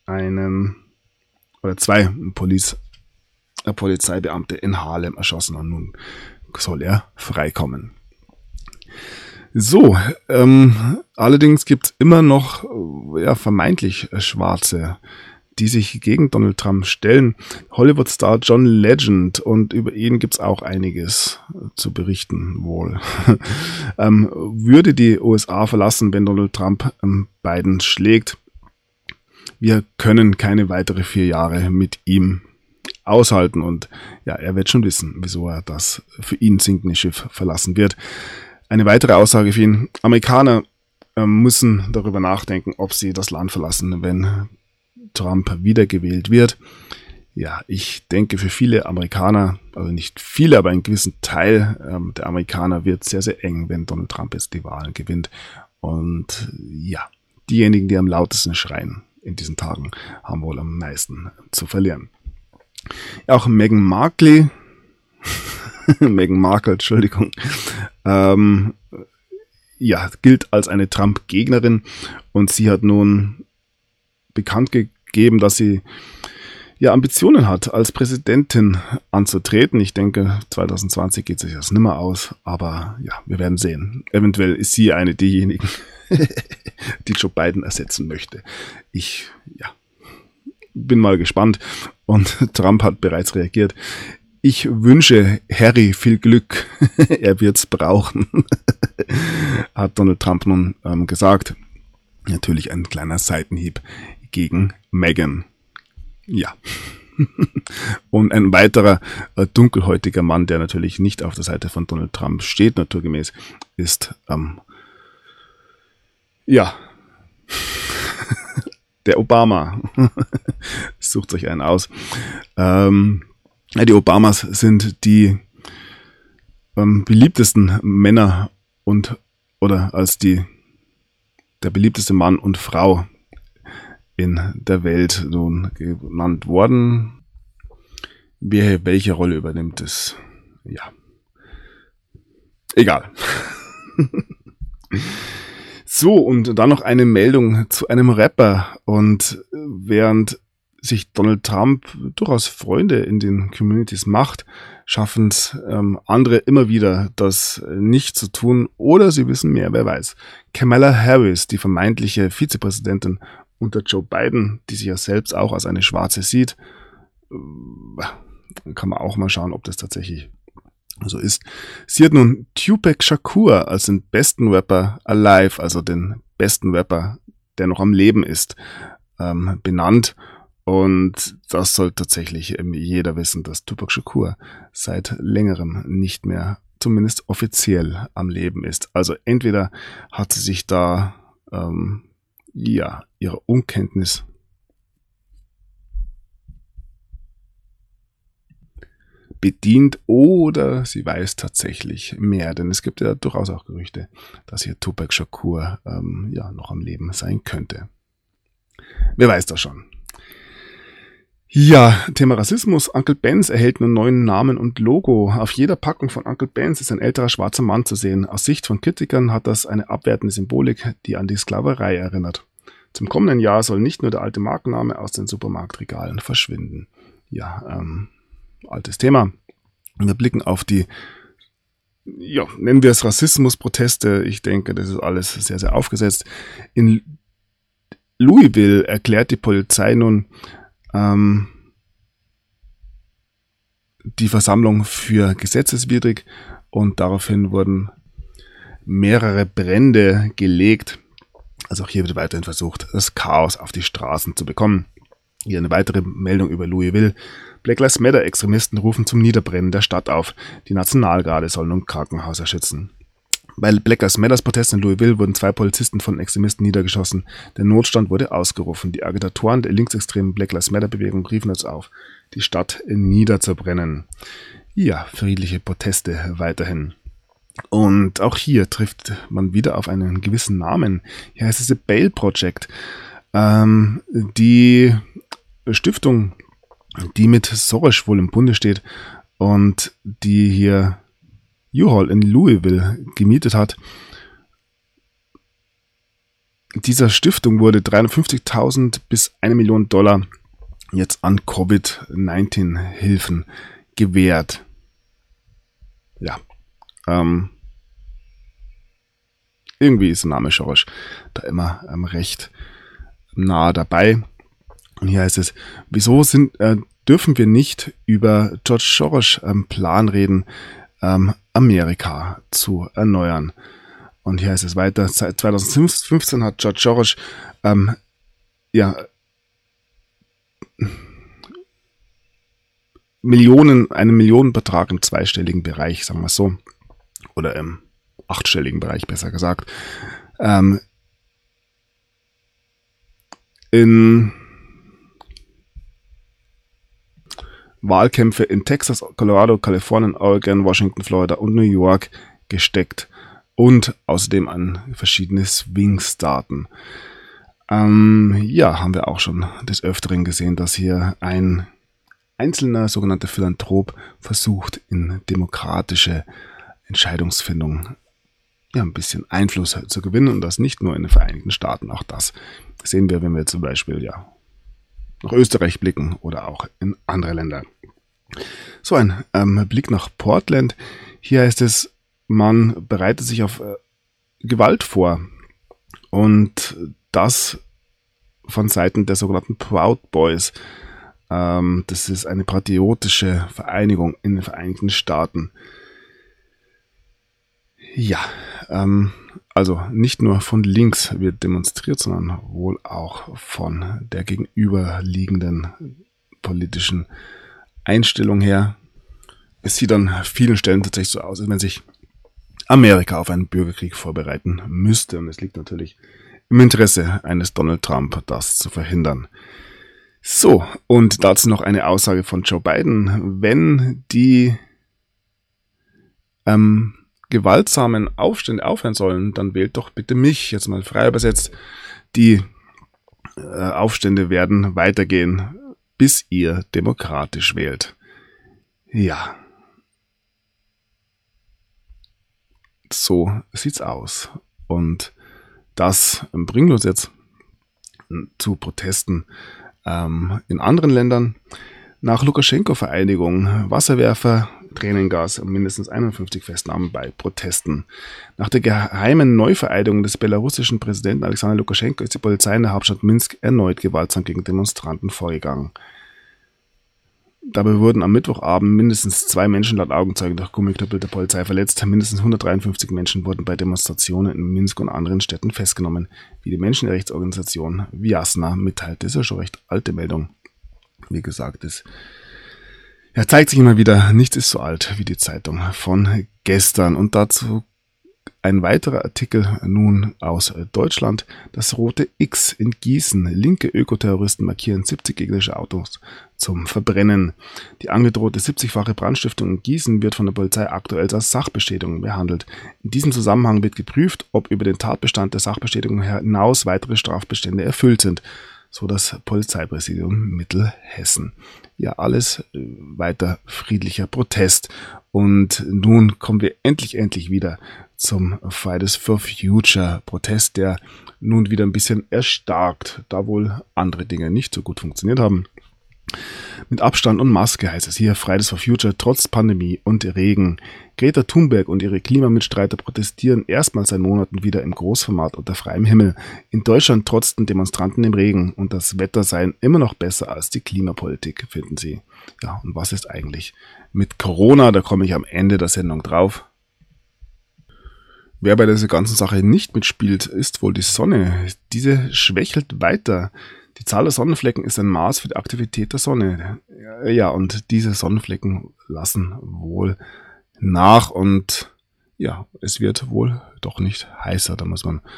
zwei Polizeibeamte in Harlem erschossen und nun soll er freikommen. So, allerdings gibt es immer noch vermeintlich Schwarze, die sich gegen Donald Trump stellen. Hollywood-Star John Legend, und über ihn gibt es auch einiges zu berichten wohl, würde die USA verlassen, wenn Donald Trump Biden schlägt. Wir können keine weitere 4 Jahre mit ihm aushalten und ja, er wird schon wissen, wieso er das für ihn sinkende Schiff verlassen wird. Eine weitere Aussage für ihn: Amerikaner müssen darüber nachdenken, ob sie das Land verlassen, wenn Trump wiedergewählt wird. Ja, ich denke, für viele Amerikaner, also nicht viele, aber einen gewissen Teil der Amerikaner wird sehr, sehr eng, wenn Donald Trump jetzt die Wahlen gewinnt. Und ja, diejenigen, die am lautesten schreien in diesen Tagen, haben wohl am meisten zu verlieren. Auch Meghan Markle, Entschuldigung, gilt als eine Trump-Gegnerin und sie hat nun bekannt gegeben, dass sie Ambitionen hat, als Präsidentin anzutreten. Ich denke, 2020 geht sich das nimmer aus, aber ja, wir werden sehen. Eventuell ist sie eine derjenigen, die Joe Biden ersetzen möchte. Ich bin mal gespannt und Trump hat bereits reagiert. Ich wünsche Harry viel Glück, er wird's brauchen. hat Donald Trump nun gesagt. Natürlich ein kleiner Seitenhieb gegen Meghan. Ja. Und ein weiterer dunkelhäutiger Mann, der natürlich nicht auf der Seite von Donald Trump steht, naturgemäß, ist der Obama. Sucht euch einen aus. Die Obamas sind die beliebtesten Männer oder als der beliebteste Mann und Frau in der Welt nun genannt worden. Wer welche Rolle übernimmt, ist egal. So, und dann noch eine Meldung zu einem Rapper. Und während sich Donald Trump durchaus Freunde in den Communities macht, schaffen es andere immer wieder, das nicht zu tun, oder sie wissen mehr, wer weiß. Kamala Harris, die vermeintliche Vizepräsidentin unter Joe Biden, die sich ja selbst auch als eine Schwarze sieht, kann man auch mal schauen, ob das tatsächlich so ist. Sie hat nun Tupac Shakur als den besten Rapper alive, also den besten Rapper, der noch am Leben ist, benannt. Und das soll tatsächlich jeder wissen, dass Tupac Shakur seit längerem nicht mehr, zumindest offiziell, am Leben ist. Also entweder hat sie sich da ihre Unkenntnis bedient oder sie weiß tatsächlich mehr, denn es gibt ja durchaus auch Gerüchte, dass hier Tupac Shakur noch am Leben sein könnte. Wer weiß das schon? Ja, Thema Rassismus. Uncle Ben's erhält einen neuen Namen und Logo. Auf jeder Packung von Uncle Ben's ist ein älterer schwarzer Mann zu sehen. Aus Sicht von Kritikern hat das eine abwertende Symbolik, die an die Sklaverei erinnert. Zum kommenden Jahr soll nicht nur der alte Markenname aus den Supermarktregalen verschwinden. Ja, altes Thema. Wir blicken auf die, nennen wir es Rassismusproteste. Ich denke, das ist alles sehr, sehr aufgesetzt. In Louisville erklärt die Polizei nun die Versammlung für gesetzeswidrig und daraufhin wurden mehrere Brände gelegt. Also auch hier wird weiterhin versucht, das Chaos auf die Straßen zu bekommen. Hier eine weitere Meldung über Louisville. Black Lives Matter Extremisten rufen zum Niederbrennen der Stadt auf. Die Nationalgarde soll nun Krankenhäuser schützen. Bei Black Lives Matters Protesten in Louisville wurden 2 Polizisten von Extremisten niedergeschossen. Der Notstand wurde ausgerufen. Die Agitatoren der linksextremen Black Lives Matter Bewegung riefen dazu auf, die Stadt niederzubrennen. Ja, friedliche Proteste weiterhin. Und auch hier trifft man wieder auf einen gewissen Namen. Hier heißt es The Bail Project. Die Stiftung, die mit Soros wohl im Bunde steht und die hier U-Haul in Louisville gemietet hat. Dieser Stiftung wurde 350.000 bis $1 Million jetzt an Covid-19-Hilfen gewährt. Ja, irgendwie ist der Name Soros da immer recht nah dabei. Und hier heißt es, wieso dürfen wir nicht über George Soros Plan reden, Amerika zu erneuern. Und hier heißt es weiter, seit 2015 hat George Soros einen Millionenbetrag im zweistelligen Bereich, sagen wir so, oder im 8-stelligen Bereich, besser gesagt, in Wahlkämpfe in Texas, Colorado, Kalifornien, Oregon, Washington, Florida und New York gesteckt und außerdem an verschiedene Swing-Staaten. Haben wir auch schon des Öfteren gesehen, dass hier ein einzelner sogenannter Philanthrop versucht, in demokratische Entscheidungsfindung ein bisschen Einfluss zu gewinnen und das nicht nur in den Vereinigten Staaten. Auch das sehen wir, wenn wir zum Beispiel nach Österreich blicken oder auch in andere Länder. So, ein Blick nach Portland. Hier heißt es, man bereitet sich auf Gewalt vor und das von Seiten der sogenannten Proud Boys. Das ist eine patriotische Vereinigung in den Vereinigten Staaten. Ja, Also nicht nur von links wird demonstriert, sondern wohl auch von der gegenüberliegenden politischen Einstellung her. Es sieht an vielen Stellen tatsächlich so aus, als wenn sich Amerika auf einen Bürgerkrieg vorbereiten müsste. Und es liegt natürlich im Interesse eines Donald Trump, das zu verhindern. So, und dazu noch eine Aussage von Joe Biden. Wenn die gewaltsamen Aufstände aufhören sollen, dann wählt doch bitte mich. Jetzt mal frei übersetzt. Die Aufstände werden weitergehen, bis ihr demokratisch wählt. Ja. So sieht's aus. Und das bringt uns jetzt zu Protesten in anderen Ländern. Nach Lukaschenko-Vereidigung, Wasserwerfer, Tränengas und mindestens 51 Festnahmen bei Protesten. Nach der geheimen Neuvereidigung des belarussischen Präsidenten Alexander Lukaschenko ist die Polizei in der Hauptstadt Minsk erneut gewaltsam gegen Demonstranten vorgegangen. Dabei wurden am Mittwochabend mindestens 2 Menschen laut Augenzeugen durch Gummiknüppel der Polizei verletzt. Mindestens 153 Menschen wurden bei Demonstrationen in Minsk und anderen Städten festgenommen, wie die Menschenrechtsorganisation Viasna mitteilt. Das ist ja schon recht alte Meldung. Wie gesagt, es zeigt sich immer wieder, nichts ist so alt wie die Zeitung von gestern. Und dazu ein weiterer Artikel nun aus Deutschland. Das rote X in Gießen. Linke Ökoterroristen markieren 70 gegnerische Autos zum Verbrennen. Die angedrohte 70-fache Brandstiftung in Gießen wird von der Polizei aktuell als Sachbeschädigung behandelt. In diesem Zusammenhang wird geprüft, ob über den Tatbestand der Sachbeschädigung hinaus weitere Strafbestände erfüllt sind. So das Polizeipräsidium Mittelhessen. Ja, alles weiter friedlicher Protest. Und nun kommen wir endlich wieder zum Fridays for Future Protest, der nun wieder ein bisschen erstarkt, da wohl andere Dinge nicht so gut funktioniert haben. Mit Abstand und Maske heißt es hier Fridays for Future trotz Pandemie und Regen. Greta Thunberg und ihre Klimamitstreiter protestieren erstmals seit Monaten wieder im Großformat unter freiem Himmel. In Deutschland trotzten Demonstranten im Regen und das Wetter sei immer noch besser als die Klimapolitik, finden sie. Ja, und was ist eigentlich mit Corona? Da komme ich am Ende der Sendung drauf. Wer bei dieser ganzen Sache nicht mitspielt, ist wohl die Sonne. Diese schwächelt weiter. Die Zahl der Sonnenflecken ist ein Maß für die Aktivität der Sonne. Ja, und diese Sonnenflecken lassen wohl nach und ja, es wird wohl doch nicht heißer. Da muss man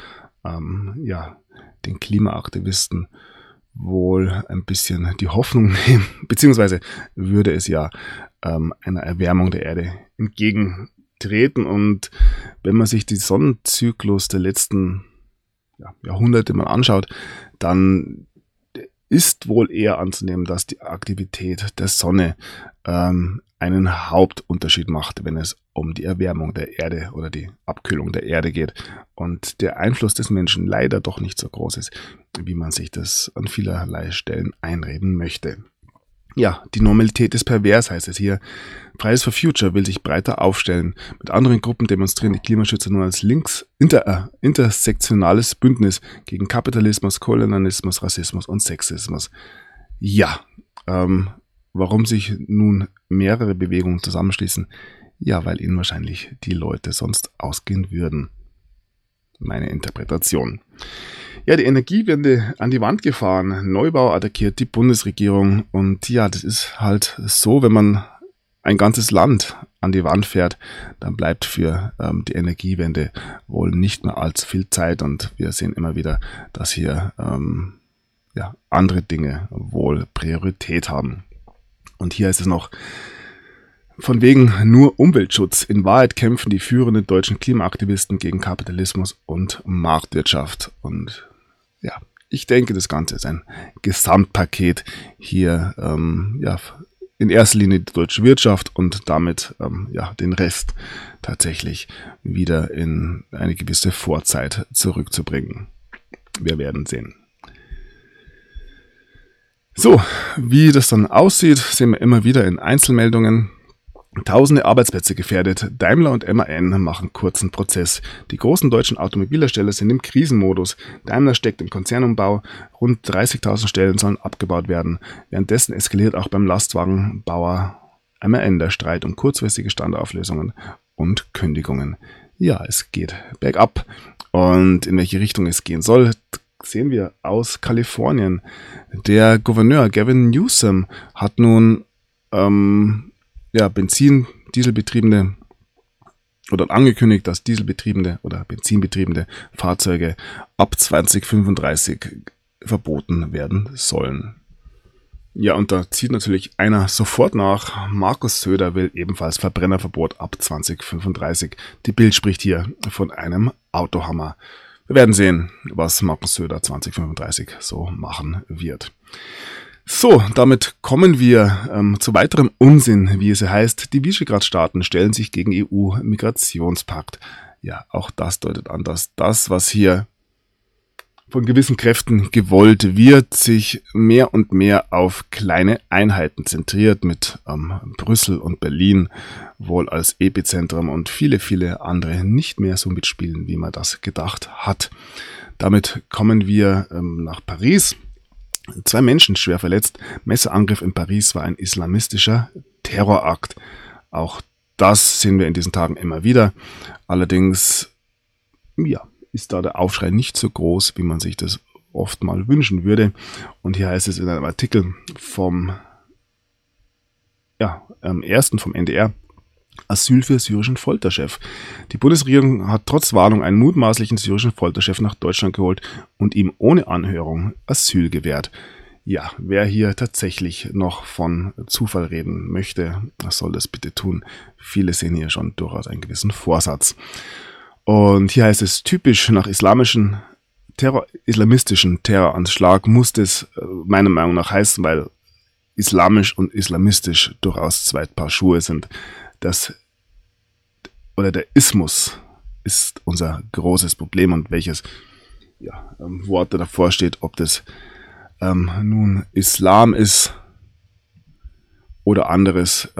den Klimaaktivisten wohl ein bisschen die Hoffnung nehmen, beziehungsweise würde es ja einer Erwärmung der Erde entgegentreten. Und wenn man sich die Sonnenzyklus der letzten Jahrhunderte mal anschaut, dann ist wohl eher anzunehmen, dass die Aktivität der Sonne einen Hauptunterschied macht, wenn es um die Erwärmung der Erde oder die Abkühlung der Erde geht. Und der Einfluss des Menschen leider doch nicht so groß ist, wie man sich das an vielerlei Stellen einreden möchte. Ja, die Normalität ist pervers, heißt es hier. Fridays for Future will sich breiter aufstellen. Mit anderen Gruppen demonstrieren die Klimaschützer nun als intersektionales Bündnis gegen Kapitalismus, Kolonialismus, Rassismus und Sexismus. Ja, warum sich nun mehrere Bewegungen zusammenschließen? Ja, weil ihnen wahrscheinlich die Leute sonst ausgehen würden. Meine Interpretation. Ja, die Energiewende an die Wand gefahren. Neubau attackiert die Bundesregierung. Und ja, das ist halt so, wenn man ein ganzes Land an die Wand fährt, dann bleibt für die Energiewende wohl nicht mehr allzu viel Zeit. Und wir sehen immer wieder, dass hier andere Dinge wohl Priorität haben. Und hier ist es noch von wegen nur Umweltschutz. In Wahrheit kämpfen die führenden deutschen Klimaaktivisten gegen Kapitalismus und Marktwirtschaft. Und ja, ich denke, das Ganze ist ein Gesamtpaket hier, in erster Linie die deutsche Wirtschaft und damit den Rest tatsächlich wieder in eine gewisse Vorzeit zurückzubringen. Wir werden sehen. So, wie das dann aussieht, sehen wir immer wieder in Einzelmeldungen. Tausende Arbeitsplätze gefährdet. Daimler und MAN machen kurzen Prozess. Die großen deutschen Automobilhersteller sind im Krisenmodus. Daimler steckt im Konzernumbau. Rund 30.000 Stellen sollen abgebaut werden. Währenddessen eskaliert auch beim Lastwagenbauer MAN der Streit um kurzfristige Standauflösungen und Kündigungen. Ja, es geht bergab. Und in welche Richtung es gehen soll, sehen wir aus Kalifornien. Der Gouverneur Gavin Newsom hat nun Dieselbetriebene oder angekündigt, dass dieselbetriebene oder benzinbetriebene Fahrzeuge ab 2035 verboten werden sollen. Ja, und da zieht natürlich einer sofort nach. Markus Söder will ebenfalls Verbrennerverbot ab 2035. Die Bild spricht hier von einem Autohammer. Wir werden sehen, was Markus Söder 2035 so machen wird. So, damit kommen wir zu weiterem Unsinn, wie es heißt. Die Visegrad-Staaten stellen sich gegen EU-Migrationspakt. Ja, auch das deutet an, dass das, was hier von gewissen Kräften gewollt wird, sich mehr und mehr auf kleine Einheiten zentriert, mit Brüssel und Berlin wohl als Epizentrum und viele, viele andere nicht mehr so mitspielen, wie man das gedacht hat. Damit kommen wir nach Paris. 2 Menschen schwer verletzt. Messerangriff in Paris war ein islamistischer Terrorakt. Auch das sehen wir in diesen Tagen immer wieder. Allerdings, ja, ist da der Aufschrei nicht so groß, wie man sich das oft mal wünschen würde. Und hier heißt es in einem Artikel vom NDR, Asyl für syrischen Folterchef. Die Bundesregierung hat trotz Warnung einen mutmaßlichen syrischen Folterchef nach Deutschland geholt und ihm ohne Anhörung Asyl gewährt. Ja, wer hier tatsächlich noch von Zufall reden möchte, soll das bitte tun. Viele sehen hier schon durchaus einen gewissen Vorsatz. Und hier heißt es, typisch nach islamistischen Terroranschlag muss es meiner Meinung nach heißen, weil islamisch und islamistisch durchaus 2 Paar Schuhe sind. Der Ismus ist unser großes Problem und welches Wort davor steht, ob das nun Islam ist oder anderes,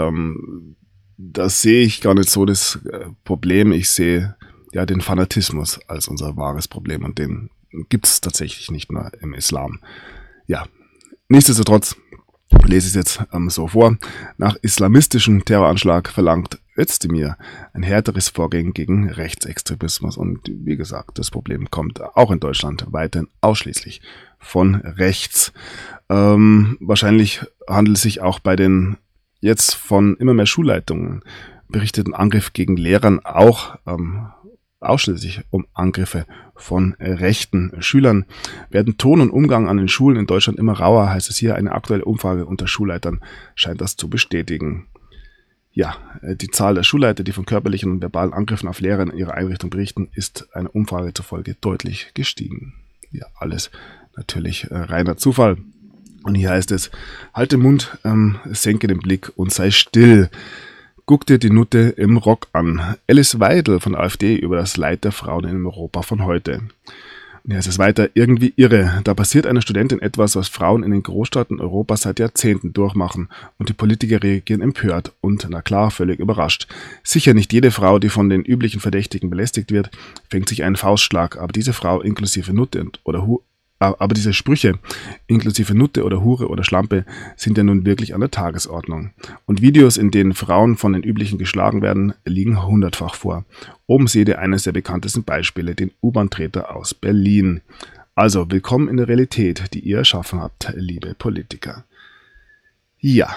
das sehe ich gar nicht so das Problem. Ich sehe den Fanatismus als unser wahres Problem und den gibt es tatsächlich nicht nur im Islam. Ja, nichtsdestotrotz lese ich es jetzt so vor. Nach islamistischem Terroranschlag verlangt Özdemir ein härteres Vorgehen gegen Rechtsextremismus. Und wie gesagt, das Problem kommt auch in Deutschland weiterhin ausschließlich von rechts. Wahrscheinlich handelt es sich auch bei den jetzt von immer mehr Schulleitungen berichteten Angriff gegen Lehrern auch ausschließlich um Angriffe von rechten Schülern. Werden Ton und Umgang an den Schulen in Deutschland immer rauer, heißt es hier, eine aktuelle Umfrage unter Schulleitern scheint das zu bestätigen. Ja, die Zahl der Schulleiter, die von körperlichen und verbalen Angriffen auf Lehrer in ihrer Einrichtung berichten, ist einer Umfrage zufolge deutlich gestiegen. Ja, alles natürlich reiner Zufall. Und hier heißt es, halte Mund, senke den Blick und sei still. Guck dir die Nutte im Rock an. Alice Weidel von der AfD über das Leid der Frauen in Europa von heute. Und hier heißt es weiter, irgendwie irre. Da passiert einer Studentin etwas, was Frauen in den Großstaaten Europas seit Jahrzehnten durchmachen. Und die Politiker reagieren empört und, na klar, völlig überrascht. Sicher nicht jede Frau, die von den üblichen Verdächtigen belästigt wird, fängt sich einen Faustschlag. Aber diese Frau inklusive Nutte aber diese Sprüche, inklusive Nutte oder Hure oder Schlampe, sind ja nun wirklich an der Tagesordnung. Und Videos, in denen Frauen von den üblichen geschlagen werden, liegen 100-fach vor. Oben seht ihr eines der bekanntesten Beispiele, den U-Bahn-Treter aus Berlin. Also, willkommen in der Realität, die ihr erschaffen habt, liebe Politiker. Ja,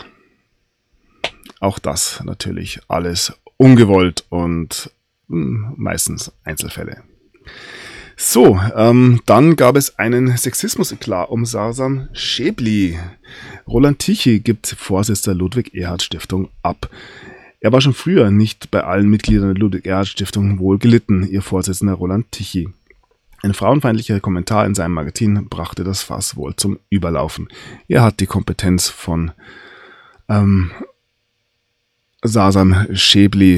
auch das natürlich alles ungewollt und meistens Einzelfälle. So, dann gab es einen Sexismus-Eklat um Sasan Schäbli. Roland Tichy gibt Vorsitz der Ludwig-Erhard-Stiftung ab. Er war schon früher nicht bei allen Mitgliedern der Ludwig-Erhard-Stiftung wohl gelitten, ihr Vorsitzender Roland Tichy. Ein frauenfeindlicher Kommentar in seinem Magazin brachte das Fass wohl zum Überlaufen. Er hat die Kompetenz von Sasan Schäbli,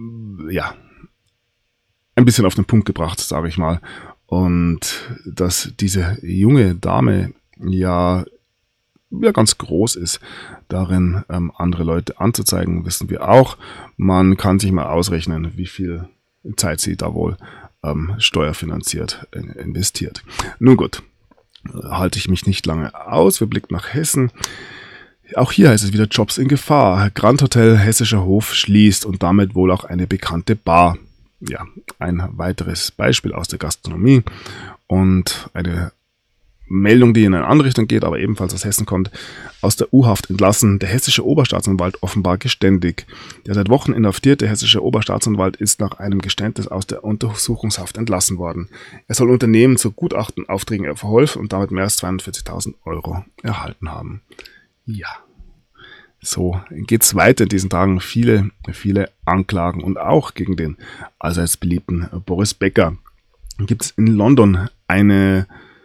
ein bisschen auf den Punkt gebracht, sage ich mal. Und dass diese junge Dame ja ganz groß ist, darin andere Leute anzuzeigen, wissen wir auch. Man kann sich mal ausrechnen, wie viel Zeit sie da wohl steuerfinanziert investiert. Nun gut, halte ich mich nicht lange aus. Wir blicken nach Hessen. Auch hier heißt es wieder Jobs in Gefahr. Grand Hotel Hessischer Hof schließt und damit wohl auch eine bekannte Bar. Ja, ein weiteres Beispiel aus der Gastronomie und eine Meldung, die in eine andere Richtung geht, aber ebenfalls aus Hessen kommt. Aus der U-Haft entlassen, der hessische Oberstaatsanwalt offenbar geständig. Der seit Wochen inhaftierte hessische Oberstaatsanwalt ist nach einem Geständnis aus der Untersuchungshaft entlassen worden. Er soll Unternehmen zu Gutachtenaufträgen verholfen und damit mehr als 42.000 Euro erhalten haben. Ja, so geht's weiter in diesen Tagen. Viele Anklagen und auch gegen den allseits beliebten Boris Becker. Gibt es in London eine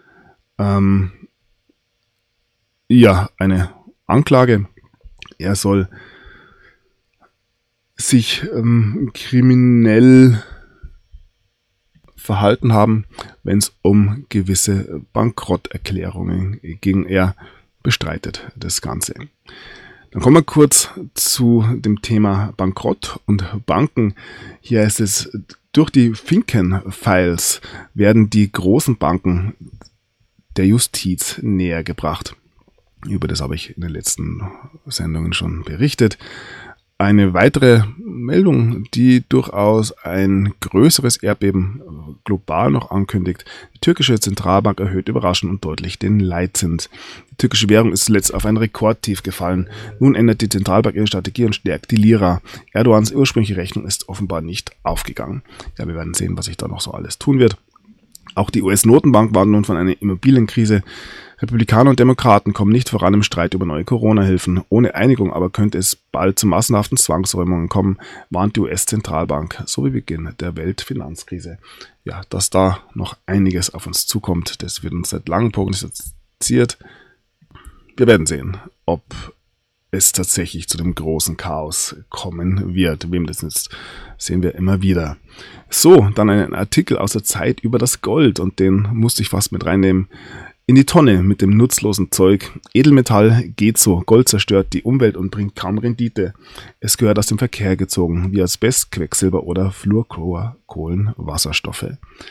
Anklage. Er soll sich kriminell verhalten haben, wenn es um gewisse Bankrotterklärungen ging. Er bestreitet das Ganze. Dann kommen wir kurz zu dem Thema Bankrott und Banken. Hier heißt es, durch die Finken-Files werden die großen Banken der Justiz näher gebracht. Über das habe ich in den letzten Sendungen schon berichtet. Eine weitere Meldung, die durchaus ein größeres Erdbeben global noch ankündigt. Die türkische Zentralbank erhöht überraschend und deutlich den Leitzins. Die türkische Währung ist zuletzt auf ein Rekordtief gefallen. Nun ändert die Zentralbank ihre Strategie und stärkt die Lira. Erdogans ursprüngliche Rechnung ist offenbar nicht aufgegangen. Ja, wir werden sehen, was sich da noch so alles tun wird. Auch die US-Notenbank warnt nun von einer Immobilienkrise. Republikaner und Demokraten kommen nicht voran im Streit über neue Corona-Hilfen. Ohne Einigung aber könnte es bald zu massenhaften Zwangsräumungen kommen, warnt die US-Zentralbank, so wie Beginn der Weltfinanzkrise. Ja, dass da noch einiges auf uns zukommt, das wird uns seit langem prognostiziert. Wir werden sehen, ob es tatsächlich zu dem großen Chaos kommen wird. Wem das ist, sehen wir immer wieder. So, dann ein Artikel aus der Zeit über das Gold und den musste ich fast mit reinnehmen. In die Tonne mit dem nutzlosen Zeug. Edelmetall geht so. Gold zerstört die Umwelt und bringt kaum Rendite. Es gehört aus dem Verkehr gezogen, wie Asbest, Quecksilber oder Fluorkohlenwasserstoffe.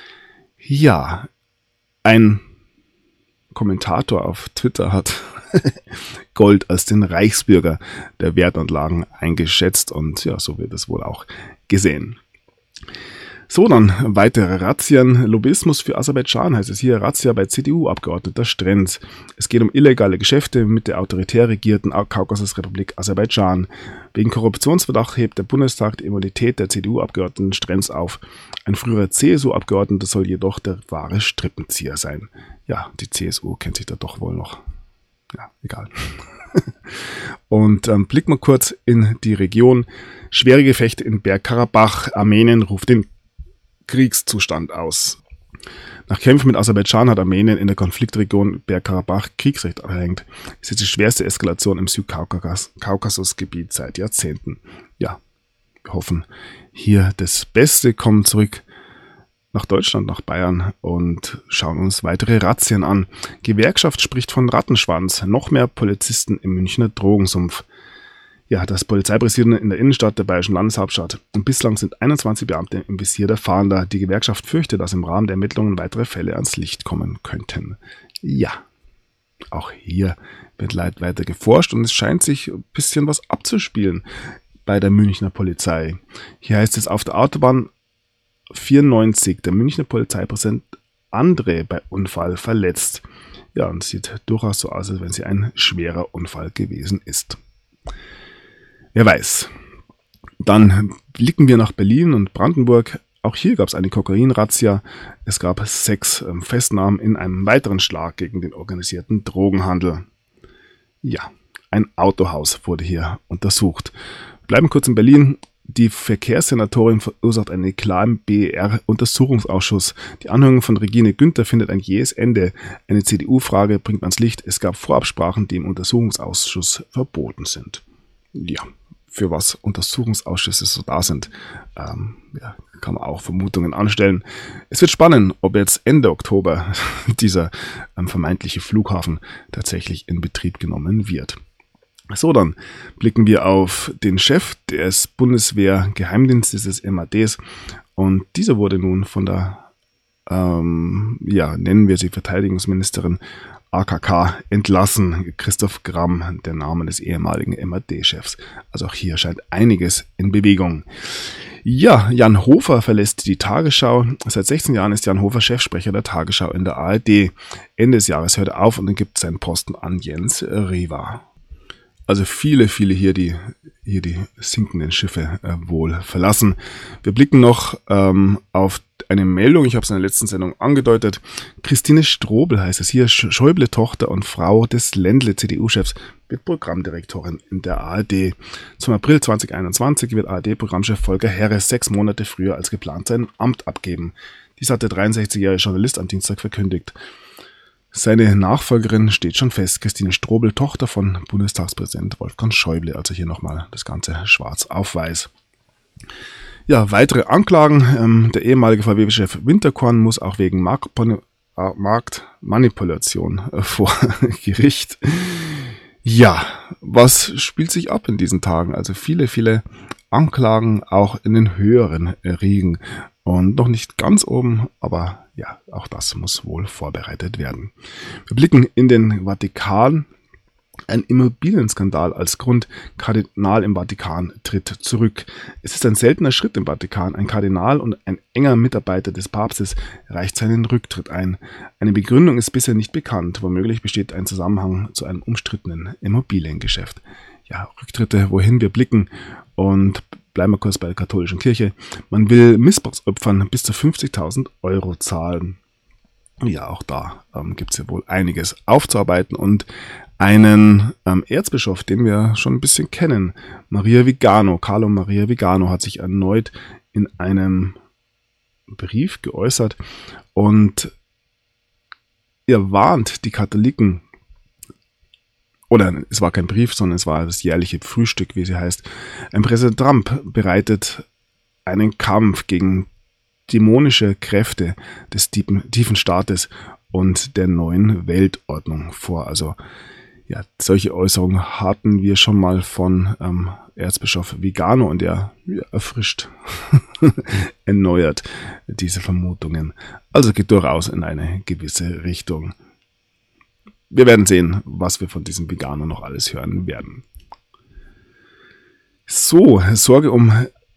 Ja, ein Kommentator auf Twitter hat Gold als den Reichsbürger der Wertanlagen eingeschätzt und ja, so wird es wohl auch gesehen. So, dann weitere Razzien. Lobbyismus für Aserbaidschan heißt es hier. Razzia bei CDU-Abgeordneter Strenz. Es geht um illegale Geschäfte mit der autoritär regierten Kaukasusrepublik Aserbaidschan. Wegen Korruptionsverdacht hebt der Bundestag die Immunität der CDU-Abgeordneten Strenz auf. Ein früherer CSU-Abgeordneter soll jedoch der wahre Strippenzieher sein. Ja, die CSU kennt sich da doch wohl noch. Ja, egal. Und blicken wir kurz in die Region. Schwere Gefechte in Bergkarabach. Armenien ruft den Kriegszustand aus. Nach Kämpfen mit Aserbaidschan hat Armenien in der Konfliktregion Bergkarabach Kriegsrecht erhängt. Es ist die schwerste Eskalation im Südkaukasusgebiet seit Jahrzehnten. Ja, wir hoffen hier das Beste, kommen zurück nach Deutschland, nach Bayern und schauen uns weitere Razzien an. Gewerkschaft spricht von Rattenschwanz. Noch mehr Polizisten im Münchner Drogensumpf. Ja, das Polizeipräsidium in der Innenstadt der bayerischen Landeshauptstadt. Und bislang sind 21 Beamte im Visier der Fahnder. Die Gewerkschaft fürchtet, dass im Rahmen der Ermittlungen weitere Fälle ans Licht kommen könnten. Ja, auch hier wird weiter geforscht und es scheint sich ein bisschen was abzuspielen bei der Münchner Polizei. Hier heißt es auf der Autobahn 94, der Münchner Polizeipräsident André bei Unfall verletzt. Ja, und es sieht durchaus so aus, als wenn sie ein schwerer Unfall gewesen ist. Wer weiß. Dann blicken wir nach Berlin und Brandenburg. Auch hier gab es eine Kokain-Razzia. Es gab 6 Festnahmen in einem weiteren Schlag gegen den organisierten Drogenhandel. Ja, ein Autohaus wurde hier untersucht. Bleiben kurz in Berlin. Die Verkehrssenatorin verursacht einen Eklat im BER-Untersuchungsausschuss. Die Anhörung von Regine Günther findet ein jähes Ende. Eine CDU-Frage bringt ans Licht. Es gab Vorabsprachen, die im Untersuchungsausschuss verboten sind. Ja, für was Untersuchungsausschüsse so da sind, kann man auch Vermutungen anstellen. Es wird spannend, ob jetzt Ende Oktober dieser vermeintliche Flughafen tatsächlich in Betrieb genommen wird. So, dann blicken wir auf den Chef des Bundeswehr-Geheimdienstes des MADs und dieser wurde nun von der, nennen wir sie Verteidigungsministerin, AKK entlassen. Christoph Gramm, der Name des ehemaligen MAD-Chefs. Also auch hier scheint einiges in Bewegung. Ja, Jan Hofer verlässt die Tagesschau. Seit 16 Jahren ist Jan Hofer Chefsprecher der Tagesschau in der ARD. Ende des Jahres hört er auf und dann gibt seinen Posten an Jens Riva. Also viele hier die sinkenden Schiffe wohl verlassen. Wir blicken noch auf eine Meldung, ich habe es in der letzten Sendung angedeutet. Christine Strobel heißt es hier, Schäuble-Tochter und Frau des Ländle-CDU-Chefs, wird Programmdirektorin in der ARD. Zum April 2021 wird ARD-Programmchef Volker Herres 6 Monate früher als geplant sein Amt abgeben. Dies hat der 63-jährige Journalist am Dienstag verkündigt. Seine Nachfolgerin steht schon fest, Christine Strobel, Tochter von Bundestagspräsident Wolfgang Schäuble. Also hier nochmal das Ganze schwarz auf weiß. Ja, weitere Anklagen. Der ehemalige VW-Chef Winterkorn muss auch wegen Marktmanipulation vor Gericht. Ja, was spielt sich ab in diesen Tagen? Also viele Anklagen auch in den höheren Riegen. Und noch nicht ganz oben, aber ja, auch das muss wohl vorbereitet werden. Wir blicken in den Vatikan. Ein Immobilienskandal als Grund. Kardinal im Vatikan tritt zurück. Es ist ein seltener Schritt im Vatikan. Ein Kardinal und ein enger Mitarbeiter des Papstes reicht seinen Rücktritt ein. Eine Begründung ist bisher nicht bekannt. Womöglich besteht ein Zusammenhang zu einem umstrittenen Immobiliengeschäft. Ja, Rücktritte, wohin wir blicken, und bleiben wir kurz bei der katholischen Kirche. Man will Missbrauchsopfern bis zu 50.000 € zahlen. Ja, auch da gibt es ja wohl einiges aufzuarbeiten. Und einen Erzbischof, den wir schon ein bisschen kennen, Maria Vigano, Carlo Maria Vigano, hat sich erneut in einem Brief geäußert und er warnt die Katholiken, oder es war kein Brief, sondern es war das jährliche Frühstück, wie sie heißt. Präsident Trump bereitet einen Kampf gegen dämonische Kräfte des tiefen Staates und der neuen Weltordnung vor. Also ja, solche Äußerungen hatten wir schon mal von Erzbischof Vigano und er erfrischt, erneuert diese Vermutungen. Also geht durchaus in eine gewisse Richtung. Wir werden sehen, was wir von diesem Vigano noch alles hören werden. So, Sorge um...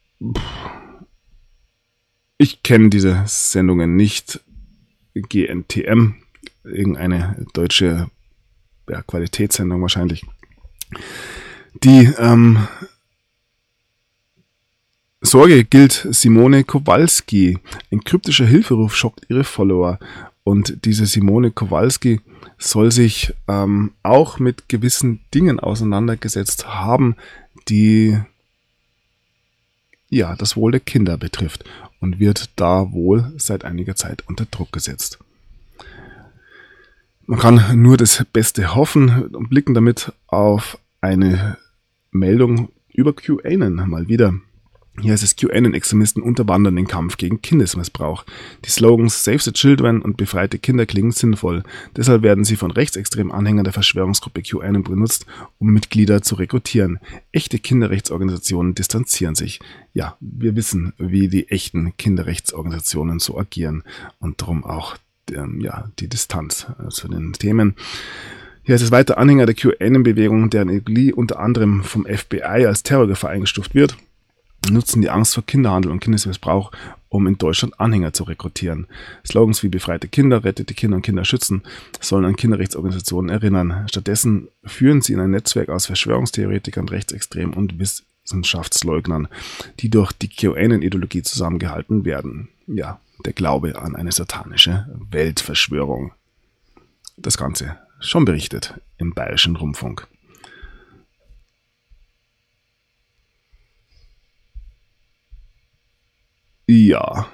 Ich kenne diese Sendungen nicht. GNTM, irgendeine deutsche Qualitätssendung wahrscheinlich. Die Sorge gilt Simone Kowalski. Ein kryptischer Hilferuf schockt ihre Follower. Und diese Simone Kowalski soll sich auch mit gewissen Dingen auseinandergesetzt haben, die ja das Wohl der Kinder betrifft und wird da wohl seit einiger Zeit unter Druck gesetzt. Man kann nur das Beste hoffen und blicken damit auf eine Meldung über QAnon mal wieder. Hier heißt es, QAnon-Extremisten unterwandern den Kampf gegen Kindesmissbrauch. Die Slogans Save the Children und befreite Kinder klingen sinnvoll. Deshalb werden sie von rechtsextremen Anhängern der Verschwörungsgruppe QAnon benutzt, um Mitglieder zu rekrutieren. Echte Kinderrechtsorganisationen distanzieren sich. Ja, wir wissen, wie die echten Kinderrechtsorganisationen so agieren und darum auch die Distanz zu den Themen. Hier heißt es weiter, Anhänger der QAnon-Bewegung, deren Ideologie unter anderem vom FBI als Terrorgefahr eingestuft wird, nutzen die Angst vor Kinderhandel und Kindesmissbrauch, um in Deutschland Anhänger zu rekrutieren. Slogans wie befreite Kinder, rettete Kinder und Kinder schützen sollen an Kinderrechtsorganisationen erinnern. Stattdessen führen sie in ein Netzwerk aus Verschwörungstheoretikern, Rechtsextremen und Wissenschaftsleugnern, die durch die QAnon-Ideologie zusammengehalten werden. Ja, der Glaube an eine satanische Weltverschwörung. Das Ganze schon berichtet im Bayerischen Rundfunk. Ja.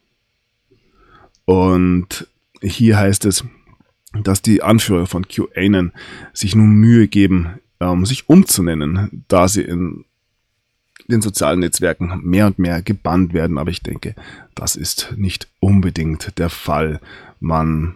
Und hier heißt es, dass die Anführer von QAnon sich nun Mühe geben, sich umzunennen, da sie in den sozialen Netzwerken mehr und mehr gebannt werden. Aber ich denke, das ist nicht unbedingt der Fall. Man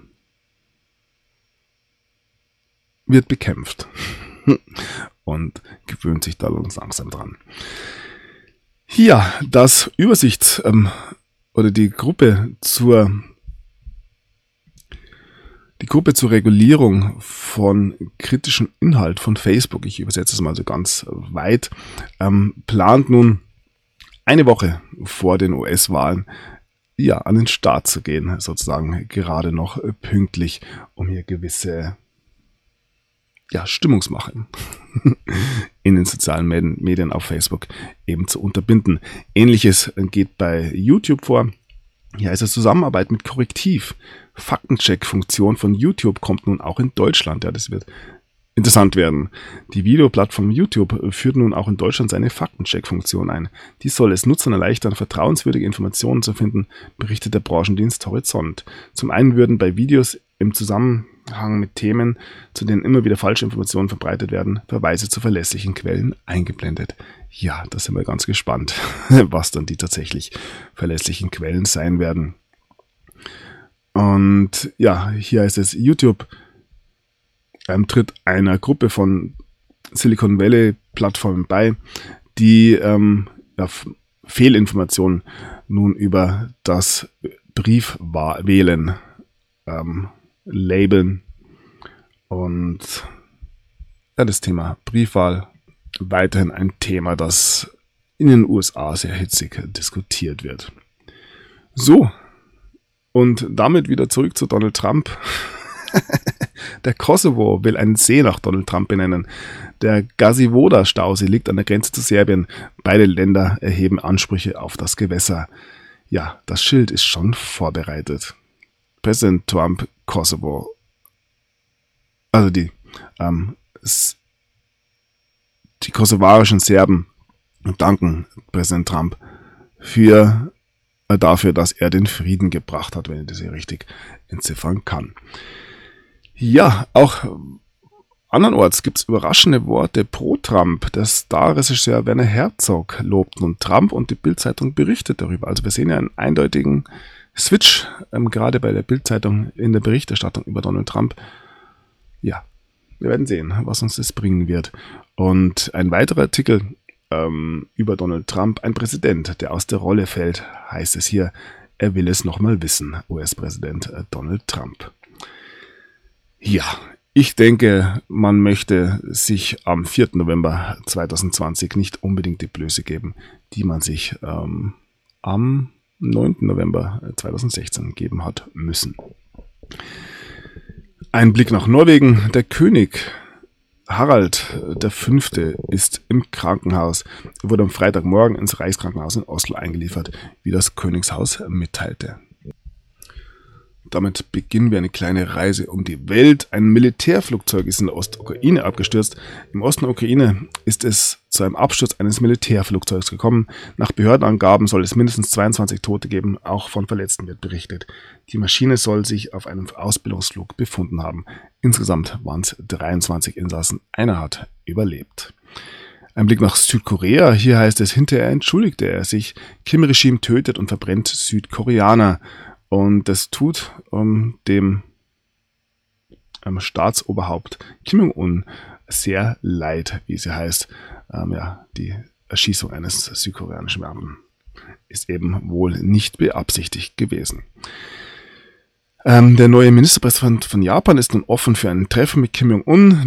wird bekämpft und gewöhnt sich da langsam dran. Hier, das oder die Gruppe Die Gruppe zur Regulierung von kritischem Inhalt von Facebook, ich übersetze es mal so ganz weit, plant nun eine Woche vor den US-Wahlen an den Start zu gehen, sozusagen gerade noch pünktlich, um hier gewisse Stimmungsmache in den sozialen Medien auf Facebook eben zu unterbinden. Ähnliches geht bei YouTube vor. Hier ist es Zusammenarbeit mit Korrektiv. Faktencheck-Funktion von YouTube kommt nun auch in Deutschland. Ja, das wird interessant werden. Die Videoplattform YouTube führt nun auch in Deutschland seine Faktencheck-Funktion ein. Die soll es Nutzern erleichtern, vertrauenswürdige Informationen zu finden, berichtet der Branchendienst Horizont. Zum einen würden bei Videos im Zusammenhang mit Themen, zu denen immer wieder falsche Informationen verbreitet werden, Verweise zu verlässlichen Quellen eingeblendet. Ja, da sind wir ganz gespannt, was dann die tatsächlich verlässlichen Quellen sein werden. Und hier heißt es, YouTube tritt einer Gruppe von Silicon Valley Plattformen bei, die Fehlinformationen nun über das Briefwählen labeln. Und das Thema Briefwahl weiterhin ein Thema, das in den USA sehr hitzig diskutiert wird. So, und damit wieder zurück zu Donald Trump. Der Kosovo will einen See nach Donald Trump benennen. Der Gazivoda-Stausee liegt an der Grenze zu Serbien. Beide Länder erheben Ansprüche auf das Gewässer. Ja, das Schild ist schon vorbereitet. Präsident Trump, Kosovo. Also die kosovarischen Serben danken Präsident Trump dafür, dass er den Frieden gebracht hat, wenn ich das hier richtig entziffern kann. Ja, auch andernorts gibt es überraschende Worte pro Trump. Der Star-Regisseur Werner Herzog lobt nun Trump und die Bild-Zeitung berichtet darüber. Also wir sehen ja einen eindeutigen Switch, gerade bei der Bild-Zeitung in der Berichterstattung über Donald Trump. Ja, wir werden sehen, was uns das bringen wird. Und ein weiterer Artikel über Donald Trump, ein Präsident, der aus der Rolle fällt, heißt es hier, er will es nochmal wissen, US-Präsident Donald Trump. Ja, ich denke, man möchte sich am 4. November 2020 nicht unbedingt die Blöße geben, die man sich am 9. November 2016 geben hat müssen. Ein Blick nach Norwegen. Der König Harald V. ist im Krankenhaus. Er wurde am Freitagmorgen ins Reichskrankenhaus in Oslo eingeliefert, wie das Königshaus mitteilte. Damit beginnen wir eine kleine Reise um die Welt. Ein Militärflugzeug ist in der Ostukraine abgestürzt. Im Osten der Ukraine ist es zu einem Absturz eines Militärflugzeugs gekommen. Nach Behördenangaben soll es mindestens 22 Tote geben, auch von Verletzten wird berichtet. Die Maschine soll sich auf einem Ausbildungsflug befunden haben. Insgesamt waren es 23 Insassen, einer hat überlebt. Ein Blick nach Südkorea. Hier heißt es, hinterher entschuldigte er sich. Kim-Regime tötet und verbrennt Südkoreaner. Und das tut dem Staatsoberhaupt Kim Jong-un sehr leid, wie sie heißt. Die Erschießung eines südkoreanischen Beamten ist eben wohl nicht beabsichtigt gewesen. Der neue Ministerpräsident von Japan ist nun offen für ein Treffen mit Kim Jong-un.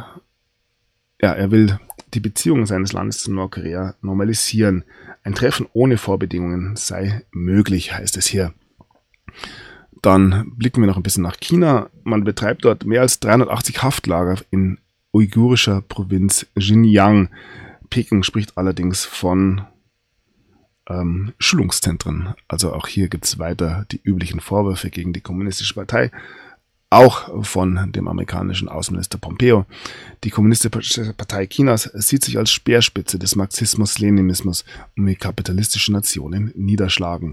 Er will die Beziehungen seines Landes zu Nordkorea normalisieren. Ein Treffen ohne Vorbedingungen sei möglich, heißt es hier. Dann blicken wir noch ein bisschen nach China. Man betreibt dort mehr als 380 Haftlager in uigurischer Provinz Xinjiang. Peking spricht allerdings von Schulungszentren. Also auch hier gibt es weiter die üblichen Vorwürfe gegen die Kommunistische Partei. Auch von dem amerikanischen Außenminister Pompeo. Die Kommunistische Partei Chinas sieht sich als Speerspitze des Marxismus-Leninismus und will kapitalistische Nationen niederschlagen.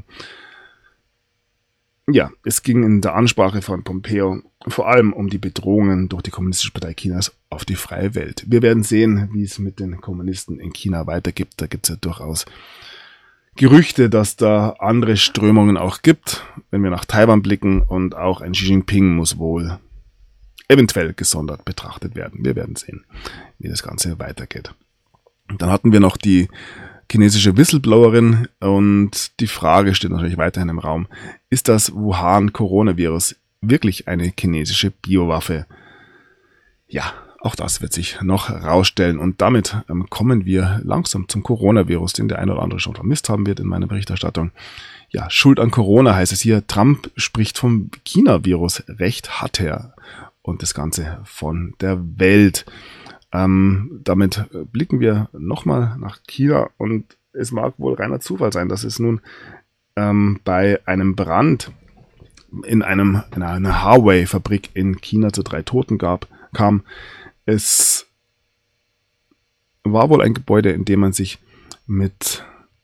Ja, es ging in der Ansprache von Pompeo vor allem um die Bedrohungen durch die Kommunistische Partei Chinas auf die freie Welt. Wir werden sehen, wie es mit den Kommunisten in China weitergeht. Da gibt es ja durchaus Gerüchte, dass da andere Strömungen auch gibt, wenn wir nach Taiwan blicken, und auch ein Xi Jinping muss wohl eventuell gesondert betrachtet werden. Wir werden sehen, wie das Ganze weitergeht. Und dann hatten wir noch die chinesische Whistleblowerin und die Frage steht natürlich weiterhin im Raum, ist das Wuhan-Coronavirus wirklich eine chinesische Biowaffe? Ja, auch das wird sich noch rausstellen. Und damit kommen wir langsam zum Coronavirus, den der eine oder andere schon vermisst haben wird in meiner Berichterstattung. Ja, Schuld an Corona heißt es hier. Trump spricht vom China-Virus. Recht hat er. Und das Ganze von der Welt. Damit blicken wir nochmal nach China. Und es mag wohl reiner Zufall sein, dass es nun bei einem Brand in einer Huawei-Fabrik in China zu 3 Toten kam. Es war wohl ein Gebäude, in dem man sich mit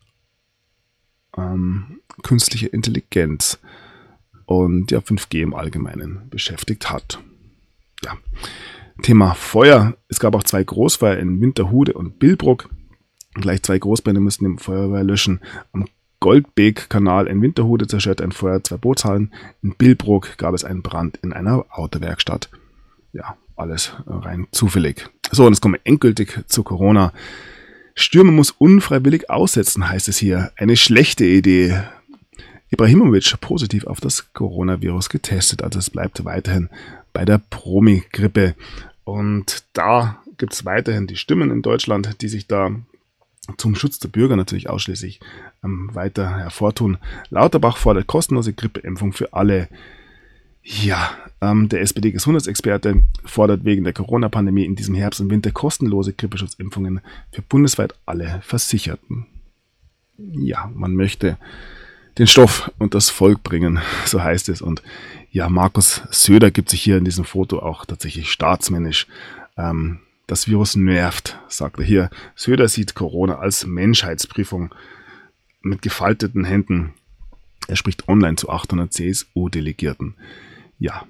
künstlicher Intelligenz und 5G im Allgemeinen beschäftigt hat. Ja. Thema Feuer. Es gab auch 2 Großfeuer in Winterhude und Billbrook. Gleich 2 Großbrände mussten im Feuerwehr löschen. Am Goldbeek-Kanal in Winterhude zerstörte ein Feuer 2 Bootshallen. In Billbrook gab es einen Brand in einer Autowerkstatt. Ja, alles rein zufällig. So, und jetzt kommen wir endgültig zu Corona. Stürmer muss unfreiwillig aussetzen, heißt es hier. Eine schlechte Idee. Ibrahimovic positiv auf das Coronavirus getestet, also es bleibt weiterhin bei der Promi-Grippe. Und da gibt es weiterhin die Stimmen in Deutschland, die sich da zum Schutz der Bürger natürlich ausschließlich weiter hervortun. Lauterbach fordert kostenlose Grippeimpfung für alle. Ja, der SPD-Gesundheitsexperte fordert wegen der Corona-Pandemie in diesem Herbst und Winter kostenlose Grippeschutzimpfungen für bundesweit alle Versicherten. Ja, man möchte den Stoff und das Volk bringen, so heißt es. Und ja, Markus Söder gibt sich hier in diesem Foto auch tatsächlich staatsmännisch. Das Virus nervt, sagt er hier. Söder sieht Corona als Menschheitsprüfung mit gefalteten Händen. Er spricht online zu 800 CSU-Delegierten. Ja.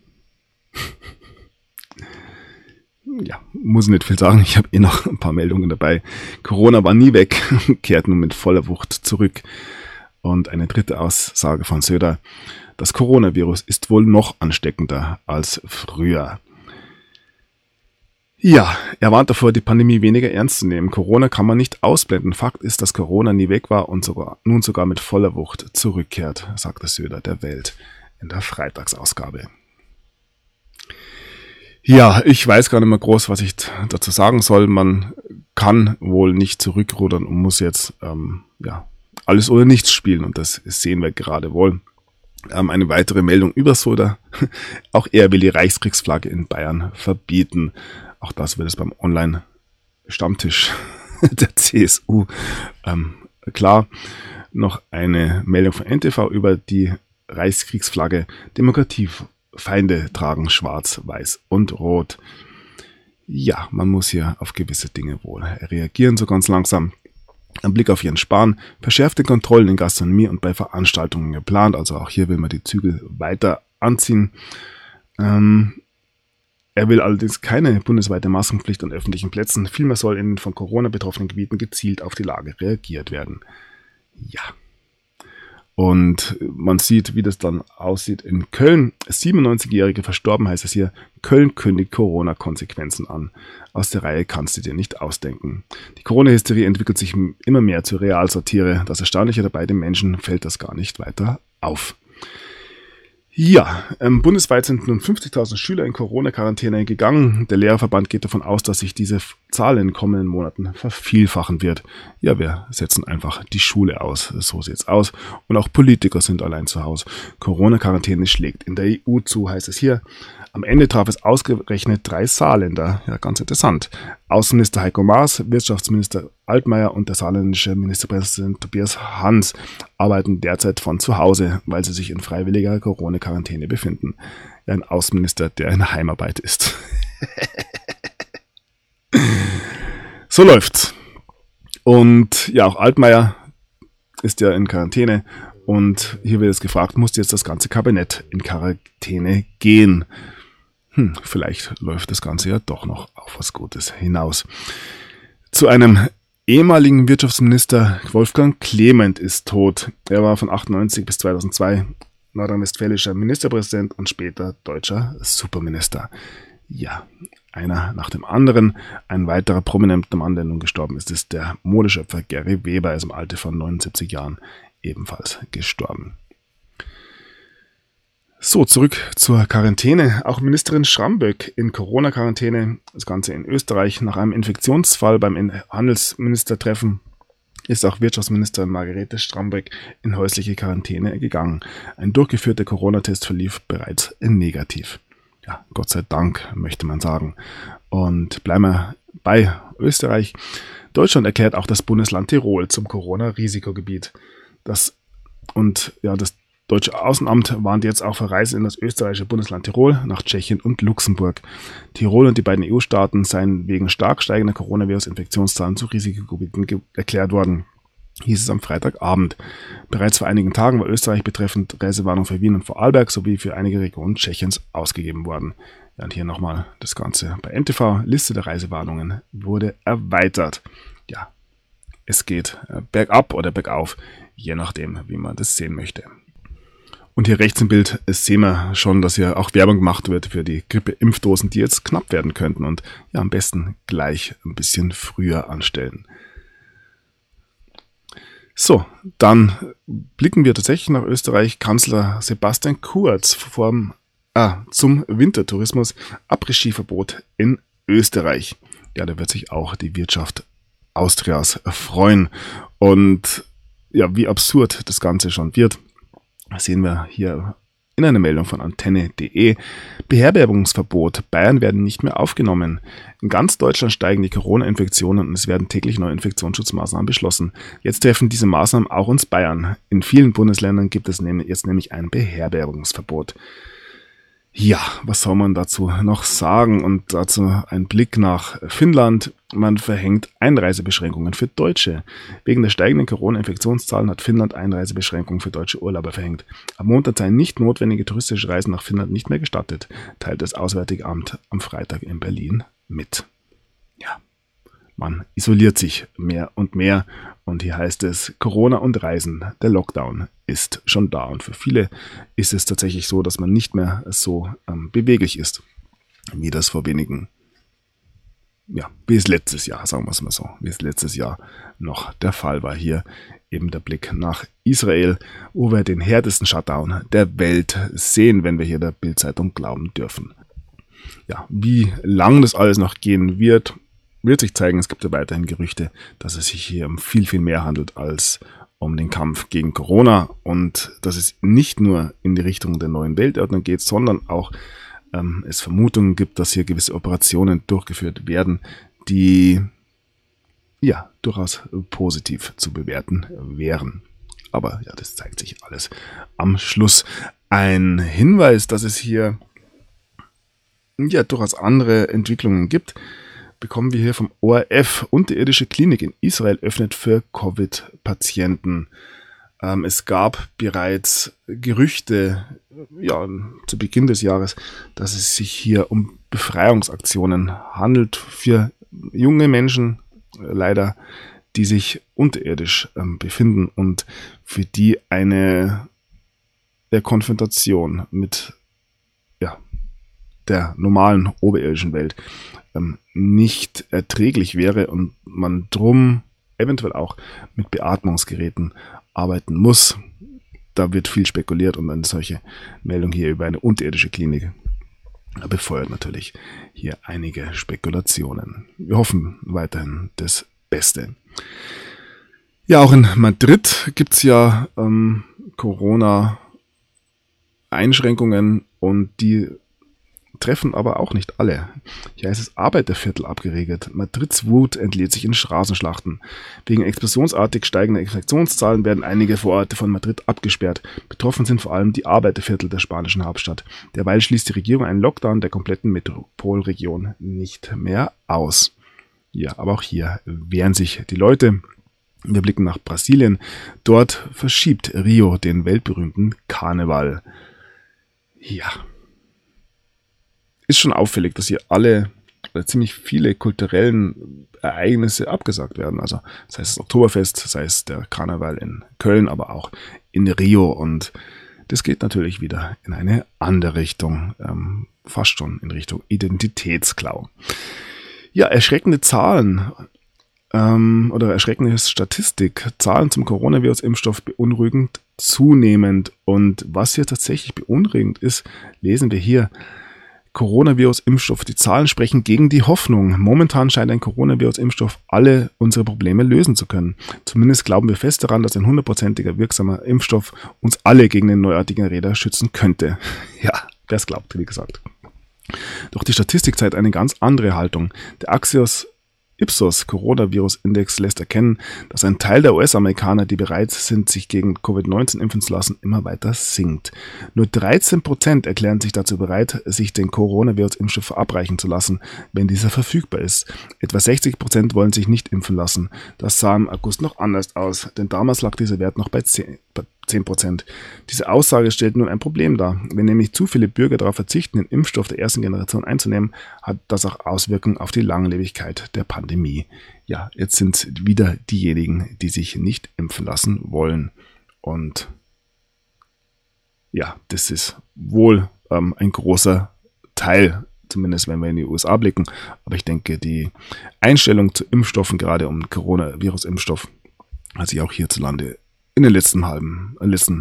Ja, muss nicht viel sagen. Ich habe noch ein paar Meldungen dabei. Corona war nie weg, kehrt nun mit voller Wucht zurück. Und eine dritte Aussage von Söder. Das Coronavirus ist wohl noch ansteckender als früher. Ja, er warnt davor, die Pandemie weniger ernst zu nehmen. Corona kann man nicht ausblenden. Fakt ist, dass Corona nie weg war und nun sogar mit voller Wucht zurückkehrt, sagte Söder der Welt in der Freitagsausgabe. Ja, ich weiß gar nicht mehr groß, was ich dazu sagen soll. Man kann wohl nicht zurückrudern und muss jetzt alles oder nichts spielen und das sehen wir gerade wohl. Eine weitere Meldung über Söder. Auch er will die Reichskriegsflagge in Bayern verbieten. Auch das wird es beim Online-Stammtisch der CSU klar. Noch eine Meldung von NTV über die Reichskriegsflagge. Demokratiefeinde tragen schwarz, weiß und rot. Ja, man muss hier auf gewisse Dinge wohl reagieren, so ganz langsam. Ein Blick auf Jens Spahn. Verschärfte Kontrollen in Gastronomie und bei Veranstaltungen geplant. Also auch hier will man die Zügel weiter anziehen. Er will allerdings keine bundesweite Maskenpflicht an öffentlichen Plätzen. Vielmehr soll in den von Corona betroffenen Gebieten gezielt auf die Lage reagiert werden. Ja. Und man sieht, wie das dann aussieht in Köln. 97-Jährige verstorben, heißt es hier. Köln kündigt Corona-Konsequenzen an. Aus der Reihe kannst du dir nicht ausdenken. Die Corona-Hysterie entwickelt sich immer mehr zur Realsatire. Das Erstaunliche dabei, den Menschen fällt das gar nicht weiter auf. Ja, bundesweit sind nun 50.000 Schüler in Corona-Quarantäne gegangen. Der Lehrerverband geht davon aus, dass sich diese Zahl in den kommenden Monaten vervielfachen wird. Ja, wir setzen einfach die Schule aus. So sieht's aus. Und auch Politiker sind allein zu Hause. Corona-Quarantäne schlägt in der EU zu, heißt es hier. Am Ende traf es ausgerechnet 3 Saarländer. Ja, ganz interessant. Außenminister Heiko Maas, Wirtschaftsminister Altmaier und der saarländische Ministerpräsident Tobias Hans arbeiten derzeit von zu Hause, weil sie sich in freiwilliger Corona-Quarantäne befinden. Ja, ein Außenminister, der in Heimarbeit ist. So läuft's. Und ja, auch Altmaier ist ja in Quarantäne. Und hier wird es gefragt, muss jetzt das ganze Kabinett in Quarantäne gehen? Vielleicht läuft das Ganze ja doch noch auf was Gutes hinaus. Zu einem ehemaligen Wirtschaftsminister, Wolfgang Clement, ist tot. Er war von 1998 bis 2002 nordrhein-westfälischer Ministerpräsident und später deutscher Superminister. Ja, einer nach dem anderen. Ein weiterer prominenter Mann, der nun gestorben ist, ist der Modeschöpfer Gary Weber. Er ist im Alter von 79 Jahren ebenfalls gestorben. So, zurück zur Quarantäne. Auch Ministerin Schramböck in Corona-Quarantäne. Das Ganze in Österreich. Nach einem Infektionsfall beim Handelsministertreffen ist auch Wirtschaftsministerin Margrethe Schramböck in häusliche Quarantäne gegangen. Ein durchgeführter Corona-Test verlief bereits negativ. Ja, Gott sei Dank, möchte man sagen. Und bleiben wir bei Österreich. Deutschland erklärt auch das Bundesland Tirol zum Corona-Risikogebiet. Das deutsche Außenamt warnt jetzt auch vor Reisen in das österreichische Bundesland Tirol nach Tschechien und Luxemburg. Tirol und die beiden EU-Staaten seien wegen stark steigender Coronavirus-Infektionszahlen zu Risikogebieten erklärt worden, hieß es am Freitagabend. Bereits vor einigen Tagen war Österreich betreffend Reisewarnung für Wien und Vorarlberg sowie für einige Regionen Tschechiens ausgegeben worden. Ja, und hier nochmal das Ganze bei NTV. Liste der Reisewarnungen wurde erweitert. Ja, es geht bergab oder bergauf, je nachdem, wie man das sehen möchte. Und hier rechts im Bild sehen wir schon, dass hier auch Werbung gemacht wird für die Grippeimpfdosen, die jetzt knapp werden könnten und ja, am besten gleich ein bisschen früher anstellen. So, dann blicken wir tatsächlich nach Österreich. Kanzler Sebastian Kurz zum Wintertourismus, Après-Ski-Verbot in Österreich. Ja, da wird sich auch die Wirtschaft Austrias freuen. Und ja, wie absurd das Ganze schon wird, sehen wir hier in einer Meldung von antenne.de. Beherbergungsverbot. Bayern werden nicht mehr aufgenommen. In ganz Deutschland steigen die Corona-Infektionen und es werden täglich neue Infektionsschutzmaßnahmen beschlossen. Jetzt treffen diese Maßnahmen auch uns Bayern. In vielen Bundesländern gibt es jetzt nämlich ein Beherbergungsverbot. Ja, was soll man dazu noch sagen? Und dazu ein Blick nach Finnland. Man verhängt Einreisebeschränkungen für Deutsche. Wegen der steigenden Corona-Infektionszahlen hat Finnland Einreisebeschränkungen für deutsche Urlauber verhängt. Am Montag seien nicht notwendige touristische Reisen nach Finnland nicht mehr gestattet, teilt das Auswärtige Amt am Freitag in Berlin mit. Ja, man isoliert sich mehr und mehr. Und hier heißt es, Corona und Reisen, der Lockdown ist schon da. Und für viele ist es tatsächlich so, dass man nicht mehr so beweglich ist, wie das vor wenigen, wie es letztes Jahr, sagen wir es mal so, wie es letztes Jahr noch der Fall war. Hier eben der Blick nach Israel, wo wir den härtesten Shutdown der Welt sehen, wenn wir hier der Bild-Zeitung glauben dürfen. Ja, wie lang das alles noch gehen wird sich zeigen. Es gibt ja weiterhin Gerüchte, dass es sich hier um viel, viel mehr handelt als um den Kampf gegen Corona und dass es nicht nur in die Richtung der neuen Weltordnung geht, sondern auch es Vermutungen gibt, dass hier gewisse Operationen durchgeführt werden, die ja durchaus positiv zu bewerten wären. Aber ja, das zeigt sich alles am Schluss. Ein Hinweis, dass es hier ja durchaus andere Entwicklungen gibt, bekommen wir hier vom ORF. Unterirdische Klinik in Israel öffnet für Covid-Patienten. Es gab bereits Gerüchte zu Beginn des Jahres, dass es sich hier um Befreiungsaktionen handelt für junge Menschen, leider, die sich unterirdisch befinden und für die eine Konfrontation mit der normalen oberirdischen Welt nicht erträglich wäre und man drum eventuell auch mit Beatmungsgeräten arbeiten muss. Da wird viel spekuliert und eine solche Meldung hier über eine unterirdische Klinik befeuert natürlich hier einige Spekulationen. Wir hoffen weiterhin das Beste. Ja, auch in Madrid gibt es ja Corona-Einschränkungen und die treffen aber auch nicht alle. Hier heißt es Arbeiterviertel abgeregelt. Madrids Wut entlädt sich in Straßenschlachten. Wegen explosionsartig steigender Infektionszahlen werden einige Vororte von Madrid abgesperrt. Betroffen sind vor allem die Arbeiterviertel der spanischen Hauptstadt. Derweil schließt die Regierung einen Lockdown der kompletten Metropolregion nicht mehr aus. Ja, aber auch hier wehren sich die Leute. Wir blicken nach Brasilien. Dort verschiebt Rio den weltberühmten Karneval. Ja. Ist schon auffällig, dass hier ziemlich viele kulturellen Ereignisse abgesagt werden. Also sei es das Oktoberfest, sei es der Karneval in Köln, aber auch in Rio. Und das geht natürlich wieder in eine andere Richtung, fast schon in Richtung Identitätsklau. Ja, erschreckende Zahlen. oder erschreckende Statistik. Zahlen zum Coronavirus-Impfstoff beunruhigend zunehmend. Und was hier tatsächlich beunruhigend ist, lesen wir hier. Coronavirus-Impfstoff. Die Zahlen sprechen gegen die Hoffnung. Momentan scheint ein Coronavirus-Impfstoff alle unsere Probleme lösen zu können. Zumindest glauben wir fest daran, dass ein 100%iger wirksamer Impfstoff uns alle gegen den neuartigen Räder schützen könnte. Ja, wer es glaubt, wie gesagt. Doch die Statistik zeigt eine ganz andere Haltung. Der Axios Ipsos Coronavirus-Index lässt erkennen, dass ein Teil der US-Amerikaner, die bereit sind, sich gegen Covid-19 impfen zu lassen, immer weiter sinkt. Nur 13% erklären sich dazu bereit, sich den Coronavirus-Impfstoff verabreichen zu lassen, wenn dieser verfügbar ist. Etwa 60% wollen sich nicht impfen lassen. Das sah im August noch anders aus, denn damals lag dieser Wert noch bei 10%. Diese Aussage stellt nun ein Problem dar. Wenn nämlich zu viele Bürger darauf verzichten, den Impfstoff der ersten Generation einzunehmen, hat das auch Auswirkungen auf die Langlebigkeit der Pandemie. Ja, jetzt sind wieder diejenigen, die sich nicht impfen lassen wollen. Und ja, das ist wohl ein großer Teil, zumindest wenn wir in die USA blicken. Aber ich denke, die Einstellung zu Impfstoffen, gerade um Coronavirus-Impfstoff, hat sich auch hierzulande im letzten halben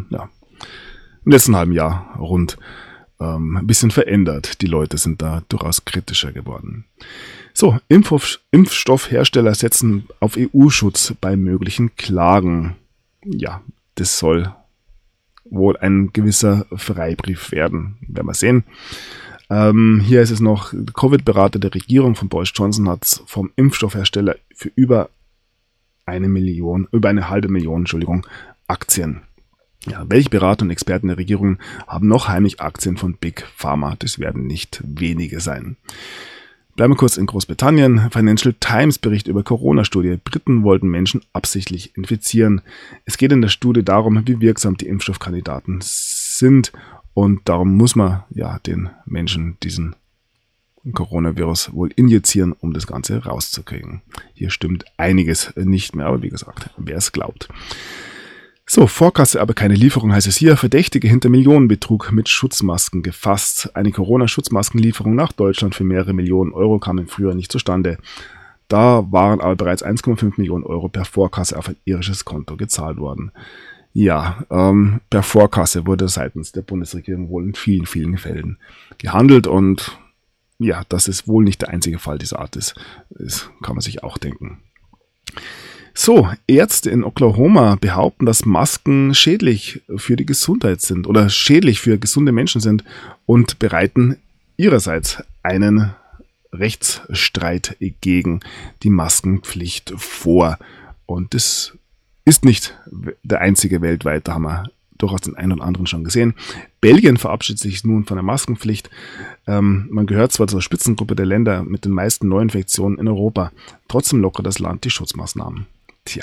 Jahr rund ein bisschen verändert. Die Leute sind da durchaus kritischer geworden. So, Impfstoffhersteller setzen auf EU-Schutz bei möglichen Klagen. Ja, das soll wohl ein gewisser Freibrief werden. Werden wir sehen. Hier ist es noch, der Covid-Berater der Regierung von Boris Johnson hat vom Impfstoffhersteller für über eine halbe Million Aktien. Ja, welche Berater und Experten der Regierung haben noch heimlich Aktien von Big Pharma? Das werden nicht wenige sein. Bleiben wir kurz in Großbritannien. Financial Times Bericht über Corona-Studie. Briten wollten Menschen absichtlich infizieren. Es geht in der Studie darum, wie wirksam die Impfstoffkandidaten sind. Und darum muss man ja den Menschen diesen Coronavirus wohl injizieren, um das Ganze rauszukriegen. Hier stimmt einiges nicht mehr, aber wie gesagt, wer es glaubt. So, Vorkasse, aber keine Lieferung heißt es hier. Verdächtige hinter Millionenbetrug mit Schutzmasken gefasst. Eine Corona-Schutzmaskenlieferung nach Deutschland für mehrere Millionen Euro kam im Frühjahr nicht zustande. Da waren aber bereits 1,5 Millionen Euro per Vorkasse auf ein irisches Konto gezahlt worden. Ja, per Vorkasse wurde seitens der Bundesregierung wohl in vielen, vielen Fällen gehandelt und ja, dass es wohl nicht der einzige Fall dieser Art ist, das kann man sich auch denken. So, Ärzte in Oklahoma behaupten, dass Masken schädlich für die Gesundheit sind oder schädlich für gesunde Menschen sind und bereiten ihrerseits einen Rechtsstreit gegen die Maskenpflicht vor. Und das ist nicht der einzige weltweit, da haben wir durchaus den einen oder anderen schon gesehen. Belgien verabschiedet sich nun von der Maskenpflicht. Man gehört zwar zur Spitzengruppe der Länder mit den meisten Neuinfektionen in Europa, trotzdem lockert das Land die Schutzmaßnahmen. Tja.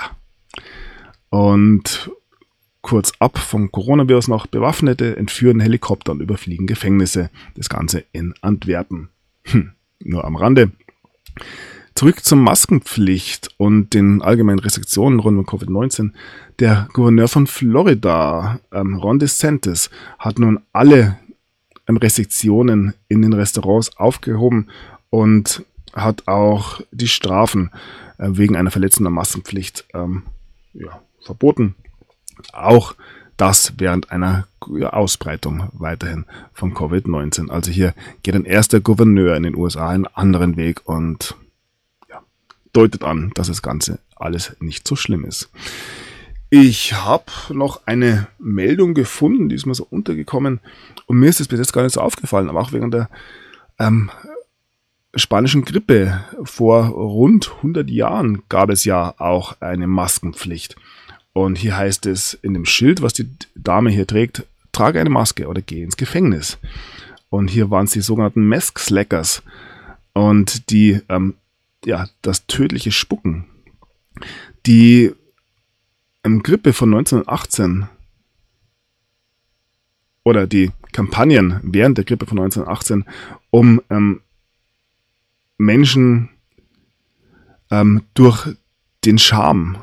Und kurz ab vom Coronavirus noch, Bewaffnete entführen Helikopter und überfliegen Gefängnisse. Das Ganze in Antwerpen. Nur am Rande. Zurück zur Maskenpflicht und den allgemeinen Restriktionen rund um Covid-19. Der Gouverneur von Florida, Ron DeSantis, hat nun alle Restriktionen in den Restaurants aufgehoben und hat auch die Strafen wegen einer Verletzung der Maskenpflicht verboten. Auch das während einer Ausbreitung weiterhin von Covid-19. Also hier geht ein erster Gouverneur in den USA einen anderen Weg und deutet an, dass das Ganze alles nicht so schlimm ist. Ich habe noch eine Meldung gefunden, die ist mir so untergekommen und mir ist es bis jetzt gar nicht so aufgefallen, aber auch wegen der spanischen Grippe vor rund 100 Jahren gab es ja auch eine Maskenpflicht. Und hier heißt es in dem Schild, was die Dame hier trägt, trage eine Maske oder geh ins Gefängnis. Und hier waren es die sogenannten Mask Slackers und die das tödliche Spucken. Die Grippe von 1918 oder die Kampagnen während der Grippe von 1918, um Menschen durch den Charme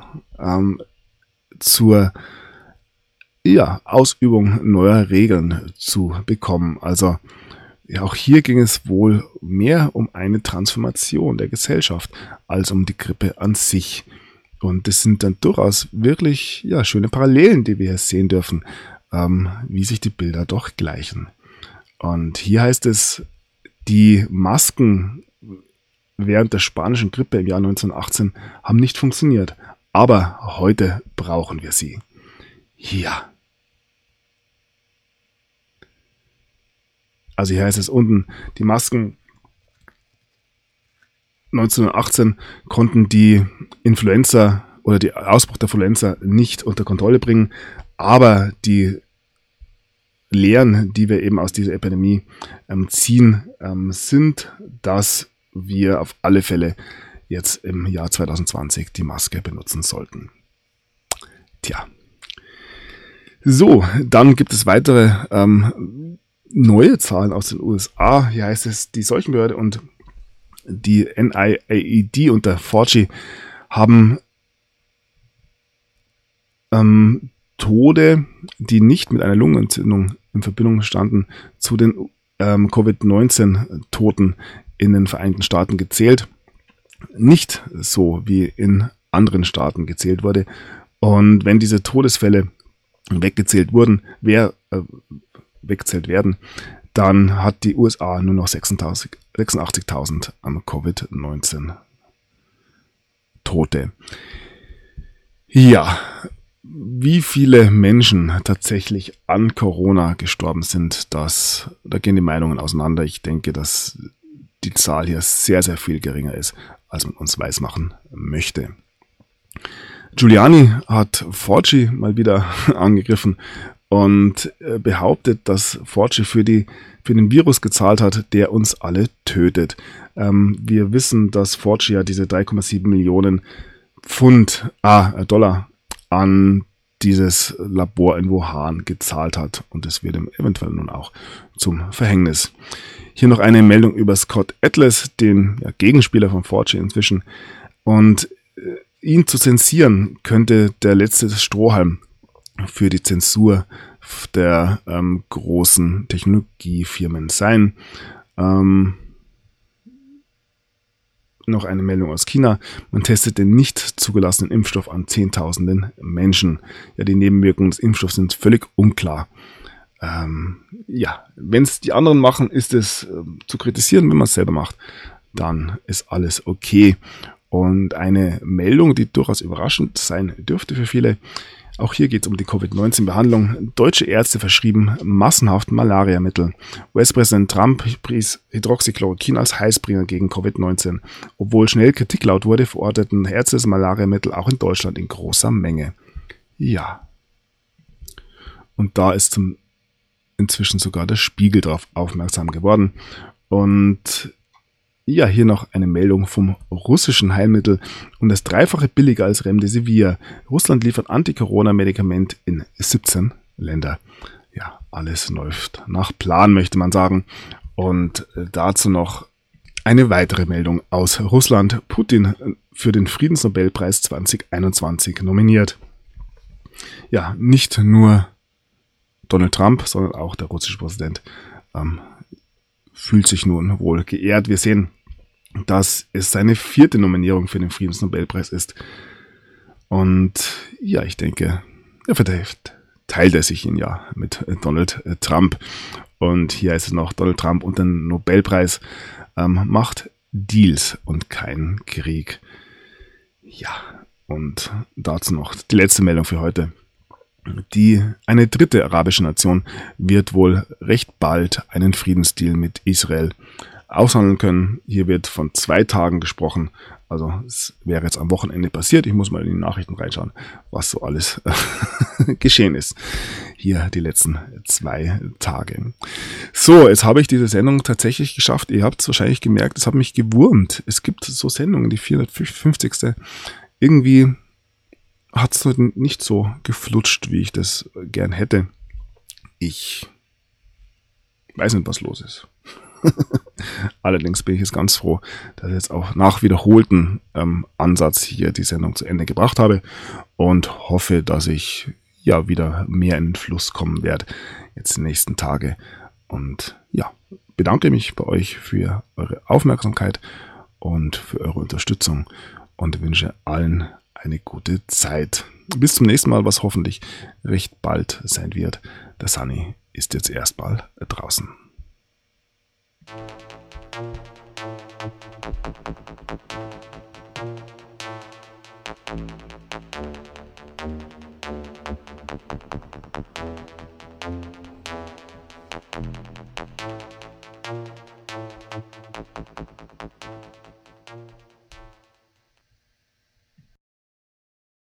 zur Ausübung neuer Regeln zu bekommen. Also Ja, auch hier ging es wohl mehr um eine Transformation der Gesellschaft als um die Grippe an sich. Und das sind dann durchaus wirklich schöne Parallelen, die wir hier sehen dürfen, wie sich die Bilder doch gleichen. Und hier heißt es, die Masken während der spanischen Grippe im Jahr 1918 haben nicht funktioniert. Aber heute brauchen wir sie. Ja. Also hier heißt es unten, die Masken 1918 konnten die Influenza oder die Ausbruch der Influenza nicht unter Kontrolle bringen, aber die Lehren, die wir eben aus dieser Epidemie ziehen, sind, dass wir auf alle Fälle jetzt im Jahr 2020 die Maske benutzen sollten. Tja. So, dann gibt es weitere neue Zahlen aus den USA. Hier heißt es, die Seuchenbehörde und die NIAID unter Fauci haben Tode, die nicht mit einer Lungenentzündung in Verbindung standen, zu den Covid-19-Toten in den Vereinigten Staaten gezählt. Nicht so wie in anderen Staaten gezählt wurde. Und wenn diese Todesfälle weggezählt werden, dann hat die USA nur noch 86.000 Covid-19 Tote. Ja, wie viele Menschen tatsächlich an Corona gestorben sind, da gehen die Meinungen auseinander. Ich denke, dass die Zahl hier sehr, sehr viel geringer ist, als man uns weismachen möchte. Giuliani hat Fauci mal wieder angegriffen und behauptet, dass Fauci für den Virus gezahlt hat, der uns alle tötet. Wir wissen, dass Fauci ja diese 3,7 Millionen Dollar an dieses Labor in Wuhan gezahlt hat. Und das wird ihm eventuell nun auch zum Verhängnis. Hier noch eine Meldung über Scott Atlas, den Gegenspieler von Fauci inzwischen. Und ihn zu zensieren könnte der letzte Strohhalm für die Zensur der großen Technologiefirmen sein. Noch eine Meldung aus China. Man testet den nicht zugelassenen Impfstoff an Zehntausenden Menschen. Ja, die Nebenwirkungen des Impfstoffs sind völlig unklar. Wenn es die anderen machen, ist es zu kritisieren. Wenn man es selber macht, dann ist alles okay. Und eine Meldung, die durchaus überraschend sein dürfte für viele. Auch hier geht es um die Covid-19-Behandlung. Deutsche Ärzte verschrieben massenhaft Malariamittel. US-Präsident Trump pries Hydroxychloroquin als Heilsbringer gegen Covid-19. Obwohl schnell Kritik laut wurde, verordneten Ärzte das Malariamittel auch in Deutschland in großer Menge. Ja. Und da ist inzwischen sogar der Spiegel darauf aufmerksam geworden. Und ja, hier noch eine Meldung vom russischen Heilmittel um das Dreifache billiger als Remdesivir. Russland liefert Anti-Corona-Medikament in 17 Länder. Ja, alles läuft nach Plan, möchte man sagen. Und dazu noch eine weitere Meldung aus Russland. Putin für den Friedensnobelpreis 2021 nominiert. Ja, nicht nur Donald Trump, sondern auch der russische Präsident fühlt sich nun wohl geehrt. Wir sehen, dass es seine 4. Nominierung für den Friedensnobelpreis ist. Und ja, ich denke, vielleicht teilt er sich ihn ja mit Donald Trump. Und hier ist es noch, Donald Trump und den Nobelpreis macht Deals und keinen Krieg. Ja, und dazu noch die letzte Meldung für heute. Eine dritte arabische Nation wird wohl recht bald einen Friedensdeal mit Israel aushandeln können. Hier wird von 2 Tagen gesprochen. Also es wäre jetzt am Wochenende passiert. Ich muss mal in die Nachrichten reinschauen, was so alles geschehen ist. Hier die letzten 2 Tage. So, jetzt habe ich diese Sendung tatsächlich geschafft. Ihr habt es wahrscheinlich gemerkt, es hat mich gewurmt. Es gibt so Sendungen, die 450. Irgendwie hat es nicht so geflutscht, wie ich das gern hätte. Ich weiß nicht, was los ist. Allerdings bin ich jetzt ganz froh, dass ich jetzt auch nach wiederholten Ansatz hier die Sendung zu Ende gebracht habe und hoffe, dass ich ja wieder mehr in den Fluss kommen werde jetzt die nächsten Tage Und ja, bedanke mich bei euch für eure Aufmerksamkeit und für eure Unterstützung und wünsche allen eine gute Zeit. Bis zum nächsten Mal, was hoffentlich recht bald sein wird. Der Sunny ist jetzt erstmal draußen.